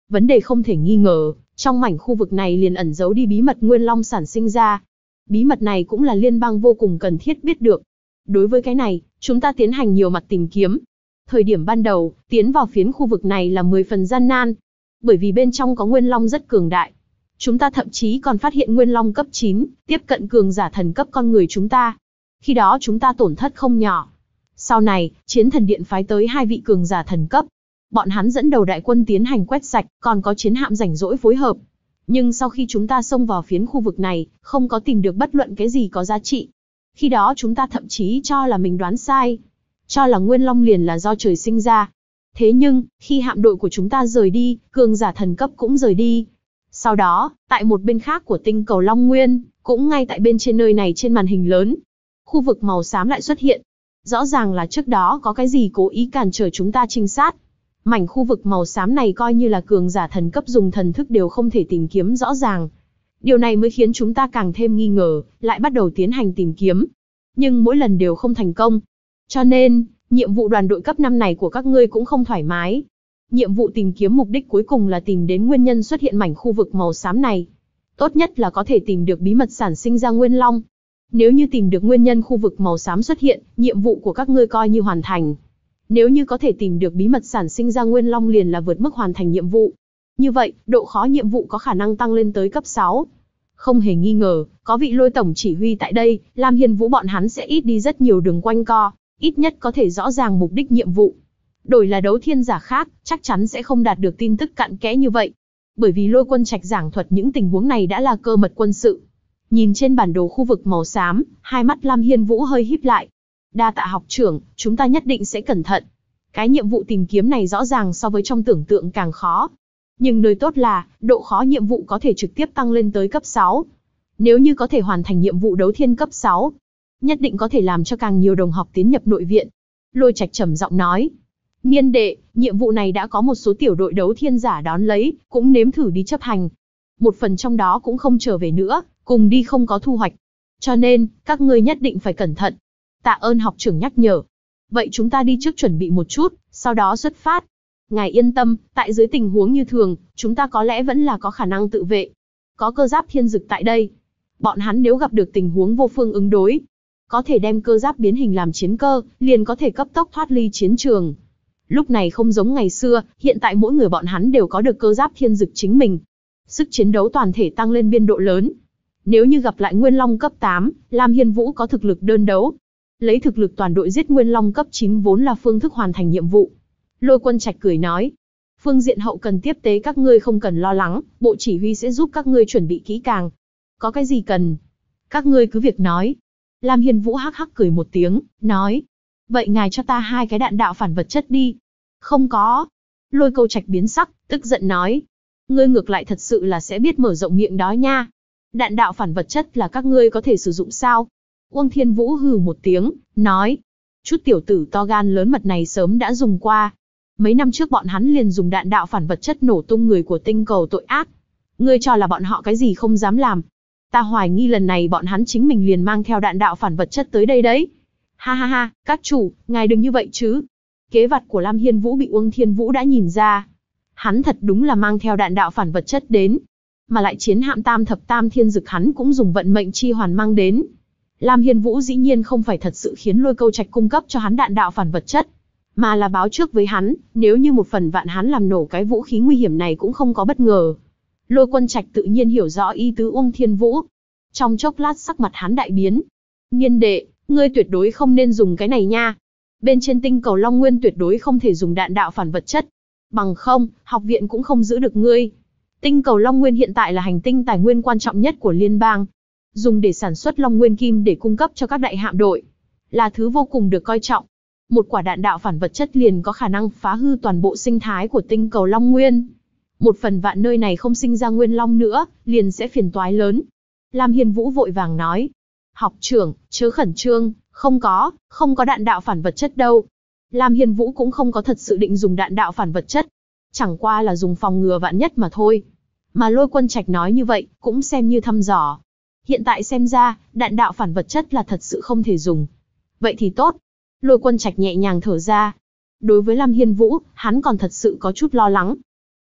Vấn đề không thể nghi ngờ, trong mảnh khu vực này liền ẩn giấu đi bí mật Nguyên Long sản sinh ra. Bí mật này cũng là liên bang vô cùng cần thiết biết được. Đối với cái này, chúng ta tiến hành nhiều mặt tìm kiếm. Thời điểm ban đầu, tiến vào phiến khu vực này là 10 phần gian nan. Bởi vì bên trong có Nguyên Long rất cường đại. Chúng ta thậm chí còn phát hiện Nguyên Long cấp 9, tiếp cận cường giả thần cấp con người chúng ta. Khi đó chúng ta tổn thất không nhỏ. Sau này, Chiến Thần Điện phái tới 2 vị cường giả thần cấp. Bọn hắn dẫn đầu đại quân tiến hành quét sạch, còn có chiến hạm rảnh rỗi phối hợp. Nhưng sau khi chúng ta xông vào phiến khu vực này, không có tìm được bất luận cái gì có giá trị. Khi đó chúng ta thậm chí cho là mình đoán sai. Cho là Nguyên Long liền là do trời sinh ra. Thế nhưng, khi hạm đội của chúng ta rời đi, cường giả thần cấp cũng rời đi. Sau đó, tại một bên khác của tinh cầu Long Nguyên, cũng ngay tại bên trên nơi này trên màn hình lớn, khu vực màu xám lại xuất hiện. Rõ ràng là trước đó có cái gì cố ý cản trở chúng ta trinh sát. Mảnh khu vực màu xám này coi như là cường giả thần cấp dùng thần thức đều không thể tìm kiếm rõ ràng. Điều này mới khiến chúng ta càng thêm nghi ngờ, lại bắt đầu tiến hành tìm kiếm. Nhưng mỗi lần đều không thành công. Cho nên, nhiệm vụ đoàn đội cấp 5 này của các ngươi cũng không thoải mái. Nhiệm vụ tìm kiếm mục đích cuối cùng là tìm đến nguyên nhân xuất hiện mảnh khu vực màu xám này. Tốt nhất là có thể tìm được bí mật sản sinh ra Nguyên Long. Nếu như tìm được nguyên nhân khu vực màu xám xuất hiện, nhiệm vụ của các ngươi coi như hoàn thành. Nếu như có thể tìm được bí mật sản sinh ra Nguyên Long liền là vượt mức hoàn thành nhiệm vụ. Như vậy, độ khó nhiệm vụ có khả năng tăng lên tới cấp 6. Không hề nghi ngờ, có vị Lôi tổng chỉ huy tại đây, Lam Hiên Vũ bọn hắn sẽ ít đi rất nhiều đường quanh co, ít nhất có thể rõ ràng mục đích nhiệm vụ. Đổi là đấu thiên giả khác, chắc chắn sẽ không đạt được tin tức cặn kẽ như vậy. Bởi vì Lôi Quân Trạch giảng thuật những tình huống này đã là cơ mật quân sự. Nhìn trên bản đồ khu vực màu xám, hai mắt Lam Hiên Vũ hơi híp lại. Đa tạ học trưởng, chúng ta nhất định sẽ cẩn thận. Cái nhiệm vụ tìm kiếm này rõ ràng so với trong tưởng tượng càng khó. Nhưng nơi tốt là, độ khó nhiệm vụ có thể trực tiếp tăng lên tới cấp 6. Nếu như có thể hoàn thành nhiệm vụ đấu thiên cấp 6, nhất định có thể làm cho càng nhiều đồng học tiến nhập nội viện. Lôi Trạch trầm giọng nói. Niên đệ, nhiệm vụ này đã có một số tiểu đội đấu thiên giả đón lấy, cũng nếm thử đi chấp hành. Một phần trong đó cũng không trở về nữa, cùng đi không có thu hoạch. Cho nên, các ngươi nhất định phải cẩn thận. Tạ ơn học trưởng nhắc nhở. Vậy chúng ta đi trước chuẩn bị một chút, sau đó xuất phát. Ngài yên tâm, tại dưới tình huống như thường, chúng ta có lẽ vẫn là có khả năng tự vệ. Có cơ giáp thiên dực tại đây. Bọn hắn nếu gặp được tình huống vô phương ứng đối, có thể đem cơ giáp biến hình làm chiến cơ, liền có thể cấp tốc thoát ly chiến trường. Lúc này không giống ngày xưa, hiện tại mỗi người bọn hắn đều có được cơ giáp thiên dực chính mình. Sức chiến đấu toàn thể tăng lên biên độ lớn. Nếu như gặp lại Nguyên Long cấp 8, Lam Hiên Vũ có thực lực đơn đấu. Lấy thực lực toàn đội giết Nguyên Long cấp 9 vốn là phương thức hoàn thành nhiệm vụ. Lôi Quân Trạch cười nói. Phương diện hậu cần tiếp tế các ngươi không cần lo lắng, bộ chỉ huy sẽ giúp các ngươi chuẩn bị kỹ càng. Có cái gì cần? Các ngươi cứ việc nói. Lam Hiên Vũ hắc hắc cười một tiếng, nói. Vậy ngài cho ta 2 cái đạn đạo phản vật chất đi. Không có. Lôi Câu Trạch biến sắc, tức giận nói. Ngươi ngược lại thật sự là sẽ biết mở rộng miệng đó nha. Đạn đạo phản vật chất là các ngươi có thể sử dụng sao? Uông Thiên Vũ hừ một tiếng, nói. Chút tiểu tử to gan lớn mật này sớm đã dùng qua. Mấy năm trước bọn hắn liền dùng đạn đạo phản vật chất nổ tung người của tinh cầu tội ác. Ngươi cho là bọn họ cái gì không dám làm. Ta hoài nghi lần này bọn hắn chính mình liền mang theo đạn đạo phản vật chất tới đây đấy. Ha ha ha, các chủ, ngài đừng như vậy chứ. Kế vật của Lam Hiên Vũ bị Uông Thiên Vũ đã nhìn ra. Hắn thật đúng là mang theo đạn đạo phản vật chất đến. Mà lại chiến hạm tam thập tam thiên dực hắn cũng dùng vận mệnh chi hoàn mang đến. Lam Hiên Vũ dĩ nhiên không phải thật sự khiến Lôi Câu Trạch cung cấp cho hắn đạn đạo phản vật chất, mà là báo trước với hắn, nếu như một phần vạn hắn làm nổ cái vũ khí nguy hiểm này cũng không có bất ngờ. Lôi Quân Trạch tự nhiên hiểu rõ ý tứ Uông Thiên Vũ. Trong chốc lát sắc mặt hắn đại biến. Niên đệ, ngươi tuyệt đối không nên dùng cái này nha. Bên trên tinh cầu Long Nguyên tuyệt đối không thể dùng đạn đạo phản vật chất. Bằng không, học viện cũng không giữ được ngươi. Tinh cầu Long Nguyên hiện tại là hành tinh tài nguyên quan trọng nhất của liên bang. Dùng để sản xuất Long Nguyên Kim để cung cấp cho các đại hạm đội. Là thứ vô cùng được coi trọng. Một quả đạn đạo phản vật chất liền có khả năng phá hư toàn bộ sinh thái của tinh cầu Long Nguyên. Một phần vạn nơi này không sinh ra Nguyên Long nữa, liền sẽ phiền toái lớn. Lam Hiên Vũ vội vàng nói. Học trưởng, chớ khẩn trương, không có đạn đạo phản vật chất đâu. Lam Hiên Vũ cũng không có thật sự định dùng đạn đạo phản vật chất. Chẳng qua là dùng phòng ngừa vạn nhất mà thôi. Mà Lôi Quân Trạch nói như vậy, cũng xem như thăm dò. Hiện tại xem ra, đạn đạo phản vật chất là thật sự không thể dùng. Vậy thì tốt. Lôi Quân Trạch nhẹ nhàng thở ra. Đối với Lam Hiên Vũ, hắn còn thật sự có chút lo lắng.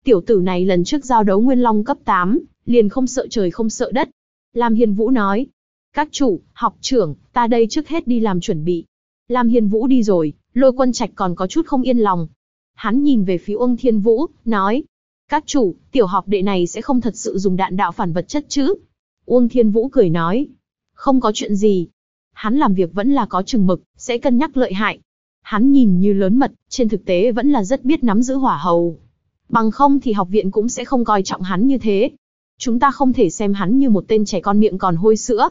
Tiểu tử này lần trước giao đấu Nguyên Long cấp 8, liền không sợ trời không sợ đất. Lam Hiên Vũ nói, các chủ, học trưởng, ta đây trước hết đi làm chuẩn bị. Lam Hiên Vũ đi rồi, Lôi Quân Trạch còn có chút không yên lòng. Hắn nhìn về phía Uông Thiên Vũ, nói, các chủ, tiểu học đệ này sẽ không thật sự dùng đạn đạo phản vật chất chứ? Uông Thiên Vũ cười nói, không có chuyện gì. Hắn làm việc vẫn là có chừng mực, sẽ cân nhắc lợi hại. Hắn nhìn như lớn mật, trên thực tế vẫn là rất biết nắm giữ hỏa hầu. Bằng không thì học viện cũng sẽ không coi trọng hắn như thế. Chúng ta không thể xem hắn như một tên trẻ con miệng còn hôi sữa.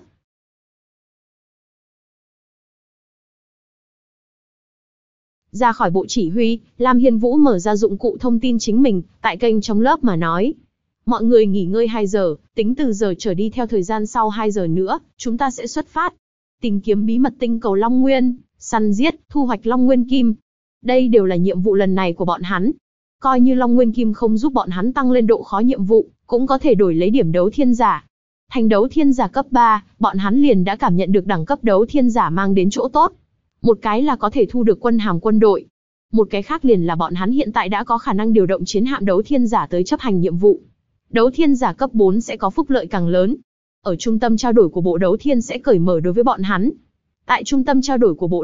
Ra khỏi bộ chỉ huy, Lam Hiên Vũ mở ra dụng cụ thông tin chính mình, tại kênh trong lớp mà nói. Mọi người nghỉ ngơi 2 giờ, tính từ giờ trở đi theo thời gian sau 2 giờ nữa, chúng ta sẽ xuất phát. Tìm kiếm bí mật tinh cầu Long Nguyên, săn giết, thu hoạch Long Nguyên Kim. Đây đều là nhiệm vụ lần này của bọn hắn. Coi như Long Nguyên Kim không giúp bọn hắn tăng lên độ khó nhiệm vụ, cũng có thể đổi lấy điểm đấu thiên giả. Thành đấu thiên giả cấp 3, bọn hắn liền đã cảm nhận được đẳng cấp đấu thiên giả mang đến chỗ tốt. Một cái là có thể thu được quân hàm quân đội. Một cái khác liền là bọn hắn hiện tại đã có khả năng điều động chiến hạm đấu thiên giả tới chấp hành nhiệm vụ. Đấu thiên giả cấp 4 sẽ có phúc lợi càng lớn. Ở trung tâm trao đổi của bộ đấu thiên sẽ cởi mở đối với bọn hắn. Tại trung tâm trao đổi của bộ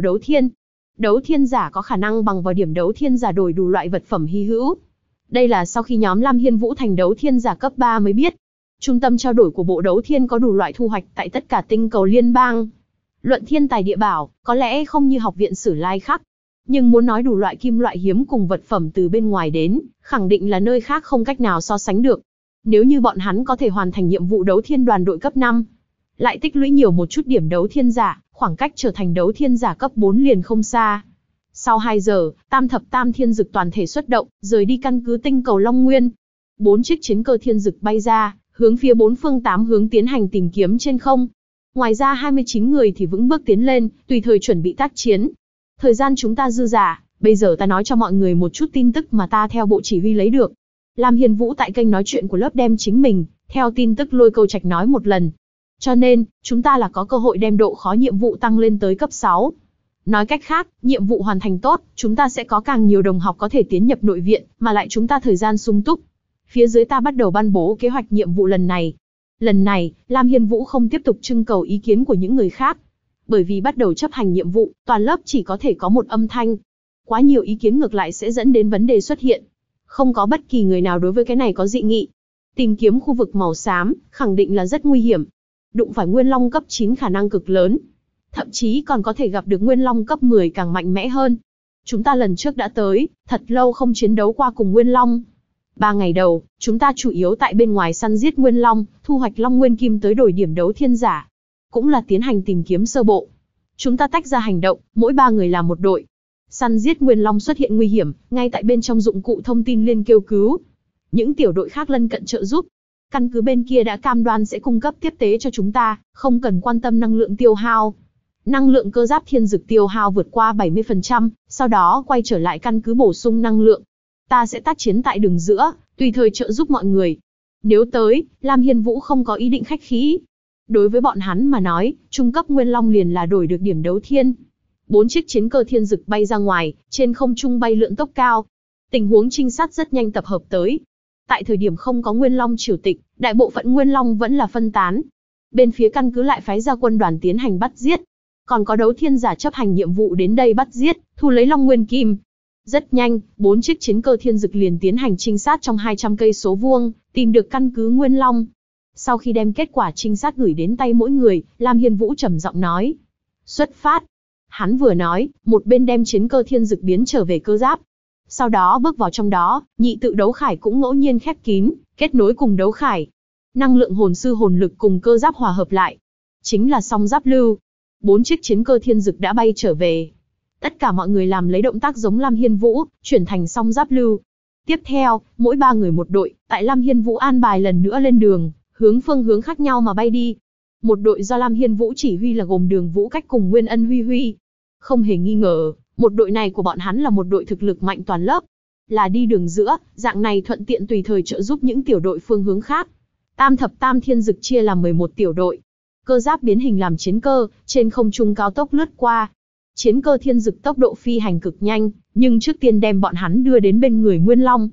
đấu thiên giả có khả năng bằng vào điểm đấu thiên giả đổi đủ loại vật phẩm hy hữu. Đây là sau khi nhóm Lam Hiên Vũ thành đấu thiên giả cấp 3 mới biết. Trung tâm trao đổi của bộ đấu thiên có đủ loại thu hoạch tại tất cả tinh cầu liên bang. Luận thiên tài địa bảo, có lẽ không như học viện Sử Lai Khắc. Nhưng muốn nói đủ loại kim loại hiếm cùng vật phẩm từ bên ngoài đến, khẳng định là nơi khác không cách nào so sánh được. Nếu như bọn hắn có thể hoàn thành nhiệm vụ đấu thiên đoàn đội cấp 5, lại tích lũy nhiều một chút điểm đấu thiên giả, khoảng cách trở thành đấu thiên giả cấp 4 liền không xa. Sau 2 giờ, tam thập tam thiên dực toàn thể xuất động, rời đi căn cứ tinh cầu Long Nguyên. 4 chiếc chiến cơ thiên dực bay ra, hướng phía 4 phương 8 hướng tiến hành tìm kiếm trên không. Ngoài ra 29 người thì vững bước tiến lên, tùy thời chuẩn bị tác chiến. Thời gian chúng ta dư dả, bây giờ ta nói cho mọi người một chút tin tức mà ta theo bộ chỉ huy lấy được. Lam Hiên Vũ tại kênh nói chuyện của lớp đem chính mình, theo tin tức Lôi Câu Trạch nói một lần. Cho nên, chúng ta là có cơ hội đem độ khó nhiệm vụ tăng lên tới cấp 6. Nói cách khác, nhiệm vụ hoàn thành tốt, chúng ta sẽ có càng nhiều đồng học có thể tiến nhập nội viện, mà lại chúng ta thời gian sung túc. Phía dưới ta bắt đầu ban bố kế hoạch nhiệm vụ lần này. Lần này, Lam Hiên Vũ không tiếp tục trưng cầu ý kiến của những người khác. Bởi vì bắt đầu chấp hành nhiệm vụ, toàn lớp chỉ có thể có một âm thanh. Quá nhiều ý kiến ngược lại sẽ dẫn đến vấn đề xuất hiện. Không có bất kỳ người nào đối với cái này có dị nghị. Tìm kiếm khu vực màu xám, khẳng định là rất nguy hiểm. Đụng phải Nguyên Long cấp 9 khả năng cực lớn. Thậm chí còn có thể gặp được Nguyên Long cấp 10 càng mạnh mẽ hơn. Chúng ta lần trước đã tới, thật lâu không chiến đấu qua cùng Nguyên Long. 3 ngày đầu, chúng ta chủ yếu tại bên ngoài săn giết Nguyên Long, thu hoạch Long Nguyên Kim tới đổi điểm đấu thiên giả. Cũng là tiến hành tìm kiếm sơ bộ. Chúng ta tách ra hành động, mỗi 3 người làm một đội. Săn giết Nguyên Long xuất hiện nguy hiểm, ngay tại bên trong dụng cụ thông tin liên kêu cứu. Những tiểu đội khác lân cận trợ giúp. Căn cứ bên kia đã cam đoan sẽ cung cấp tiếp tế cho chúng ta, không cần quan tâm năng lượng tiêu hao. Năng lượng cơ giáp thiên dực tiêu hao vượt qua 70%, sau đó quay trở lại căn cứ bổ sung năng lượng. Ta sẽ tác chiến tại đường giữa, tùy thời trợ giúp mọi người. Nếu tới, Lam Hiên Vũ không có ý định khách khí. Đối với bọn hắn mà nói, trung cấp Nguyên Long liền là đổi được điểm đấu thiên. 4 chiếc chiến cơ thiên dực bay ra ngoài, trên không trung bay lượn tốc cao. Tình huống trinh sát rất nhanh tập hợp tới. Tại thời điểm không có Nguyên Long triều tịch, đại bộ phận Nguyên Long vẫn là phân tán. Bên phía căn cứ lại phái ra quân đoàn tiến hành bắt giết. Còn có đấu thiên giả chấp hành nhiệm vụ đến đây bắt giết, thu lấy Long Nguyên Kim. Rất nhanh, 4 chiếc chiến cơ thiên dực liền tiến hành trinh sát trong 200 cây số vuông, tìm được căn cứ Nguyên Long. Sau khi đem kết quả trinh sát gửi đến tay mỗi người, Lam Hiên Vũ trầm giọng nói: xuất phát. Hắn vừa nói, một bên đem chiến cơ thiên dực biến trở về cơ giáp. Sau đó bước vào trong đó, nhị tự đấu khải cũng ngẫu nhiên khép kín, kết nối cùng đấu khải. Năng lượng hồn sư hồn lực cùng cơ giáp hòa hợp lại. Chính là song giáp lưu. 4 chiếc chiến cơ thiên dực đã bay trở về. Tất cả mọi người làm lấy động tác giống Lam Hiên Vũ, chuyển thành song giáp lưu. Tiếp theo, mỗi 3 người một đội, tại Lam Hiên Vũ an bài lần nữa lên đường, hướng phương hướng khác nhau mà bay đi. Một đội do Lam Hiên Vũ chỉ huy là gồm Đường Vũ Cách cùng Nguyên Ân Huy Huy. Không hề nghi ngờ, một đội này của bọn hắn là một đội thực lực mạnh toàn lớp. Là đi đường giữa, dạng này thuận tiện tùy thời trợ giúp những tiểu đội phương hướng khác. Tam thập tam thiên dực chia làm 11 tiểu đội. Cơ giáp biến hình làm chiến cơ, trên không trung cao tốc lướt qua. Chiến cơ thiên dực tốc độ phi hành cực nhanh, nhưng trước tiên đem bọn hắn đưa đến bên người Nguyên Long.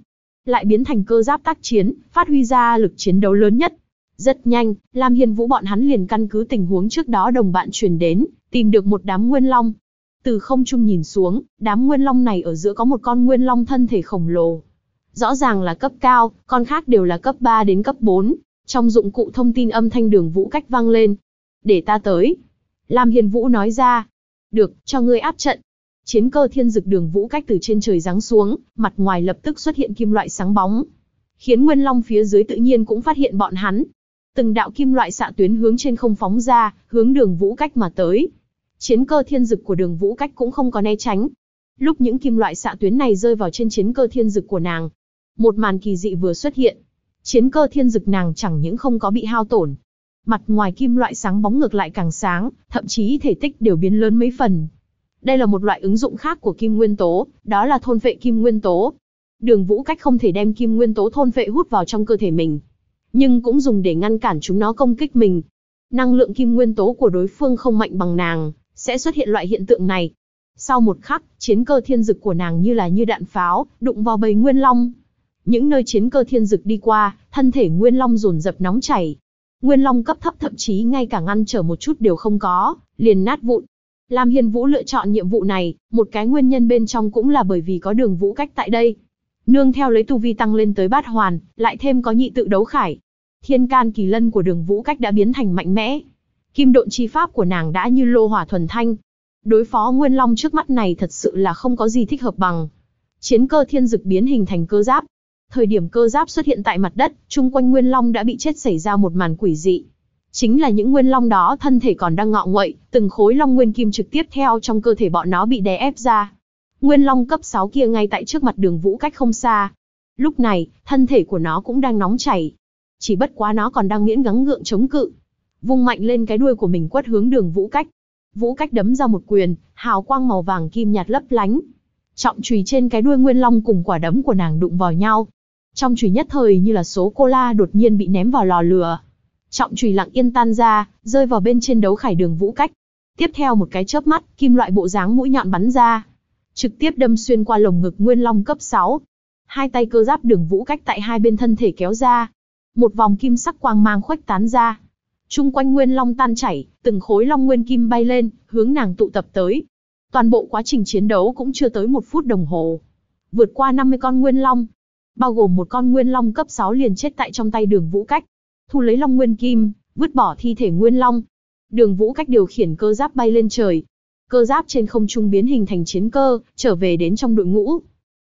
lại biến thành cơ giáp tác chiến, phát huy ra lực chiến đấu lớn nhất. Rất nhanh, Lam Hiên Vũ bọn hắn liền căn cứ tình huống trước đó đồng bạn truyền đến, tìm được một đám nguyên long. Từ không trung nhìn xuống, đám nguyên long này ở giữa có một con nguyên long thân thể khổng lồ. Rõ ràng là cấp cao, con khác đều là cấp 3 đến cấp 4. Trong dụng cụ thông tin âm thanh Đường Vũ Cách vang lên. Để ta tới. Lam Hiên Vũ nói ra. Được, cho ngươi áp trận. Chiến cơ thiên dực Đường Vũ Cách từ trên trời giáng xuống, mặt ngoài lập tức xuất hiện kim loại sáng bóng. Khiến nguyên long phía dưới tự nhiên cũng phát hiện bọn hắn. Từng đạo kim loại xạ tuyến hướng trên không phóng ra, hướng Đường Vũ Cách mà tới. Chiến cơ thiên dực của Đường Vũ Cách cũng không có né tránh. Lúc những kim loại xạ tuyến này rơi vào trên chiến cơ thiên dực của nàng, một màn kỳ dị vừa xuất hiện. Chiến cơ thiên dực nàng chẳng những không có bị hao tổn, mặt ngoài kim loại sáng bóng ngược lại càng sáng, thậm chí thể tích đều biến lớn mấy phần. Đây là một loại ứng dụng khác của kim nguyên tố, đó là thôn phệ kim nguyên tố. Đường Vũ Cách không thể đem kim nguyên tố thôn phệ hút vào trong cơ thể mình, nhưng cũng dùng để ngăn cản chúng nó công kích mình. Năng lượng kim nguyên tố của đối phương không mạnh bằng nàng, sẽ xuất hiện loại hiện tượng này. Sau một khắc, chiến cơ thiên dực của nàng như đạn pháo, đụng vào bầy nguyên long. Những nơi chiến cơ thiên dực đi qua, thân thể nguyên long dồn dập nóng chảy. Nguyên long cấp thấp thậm chí ngay cả ngăn trở một chút đều không có, liền nát vụn. Lam Hiên Vũ lựa chọn nhiệm vụ này, một cái nguyên nhân bên trong cũng là bởi vì có Đường Vũ Cách tại đây. Nương theo lấy tu vi tăng lên tới bát hoàn, lại thêm có nhị tự đấu khải. Thiên can kỳ lân của Đường Vũ Cách đã biến thành mạnh mẽ. Kim độn chi pháp của nàng đã như lô hỏa thuần thanh. Đối phó nguyên long trước mắt này thật sự là không có gì thích hợp bằng. Chiến cơ thiên dực biến hình thành cơ giáp. Thời điểm cơ giáp xuất hiện tại mặt đất, chung quanh nguyên long đã bị chết xảy ra một màn quỷ dị. Chính là những nguyên long đó thân thể còn đang ngọ nguậy, từng khối long nguyên kim trực tiếp theo trong cơ thể bọn nó bị đè ép ra. Nguyên long cấp 6 kia ngay tại trước mặt Đường Vũ Cách không xa. Lúc này, thân thể của nó cũng đang nóng chảy. Chỉ bất quá nó còn đang miễn gắng gượng chống cự. Vung mạnh lên cái đuôi của mình quất hướng Đường Vũ Cách. Vũ Cách đấm ra một quyền, hào quang màu vàng kim nhạt lấp lánh. Trọng chùy trên cái đuôi nguyên long cùng quả đấm của nàng đụng vào nhau. Trong chùy nhất thời như là số cola đột nhiên bị ném vào lò lửa. Trọng chùy lặng yên tan ra, rơi vào bên trên đấu khải Đường Vũ Cách. Tiếp theo một cái chớp mắt, kim loại bộ dáng mũi nhọn bắn ra, trực tiếp đâm xuyên qua lồng ngực nguyên long cấp 6. Hai tay cơ giáp Đường Vũ Cách tại hai bên thân thể kéo ra. Một vòng kim sắc quang mang khuếch tán ra. Chung quanh nguyên long tan chảy, từng khối long nguyên kim bay lên, hướng nàng tụ tập tới. Toàn bộ quá trình chiến đấu cũng chưa tới 1 phút đồng hồ. Vượt qua 50 con nguyên long, bao gồm một con nguyên long cấp 6 liền chết tại trong tay Đường Vũ Cách. Thu lấy long nguyên kim, vứt bỏ thi thể nguyên long. Đường Vũ Cách điều khiển cơ giáp bay lên trời. Cơ giáp trên không trung biến hình thành chiến cơ, trở về đến trong đội ngũ.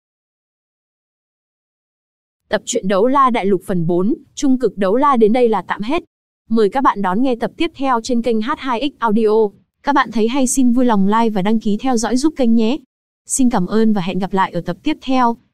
Tập truyện Đấu La Đại Lục phần 4, Trung cực Đấu La đến đây là tạm hết. Mời các bạn đón nghe tập tiếp theo trên kênh H2X Audio. Các bạn thấy hay xin vui lòng like và đăng ký theo dõi giúp kênh nhé. Xin cảm ơn và hẹn gặp lại ở tập tiếp theo.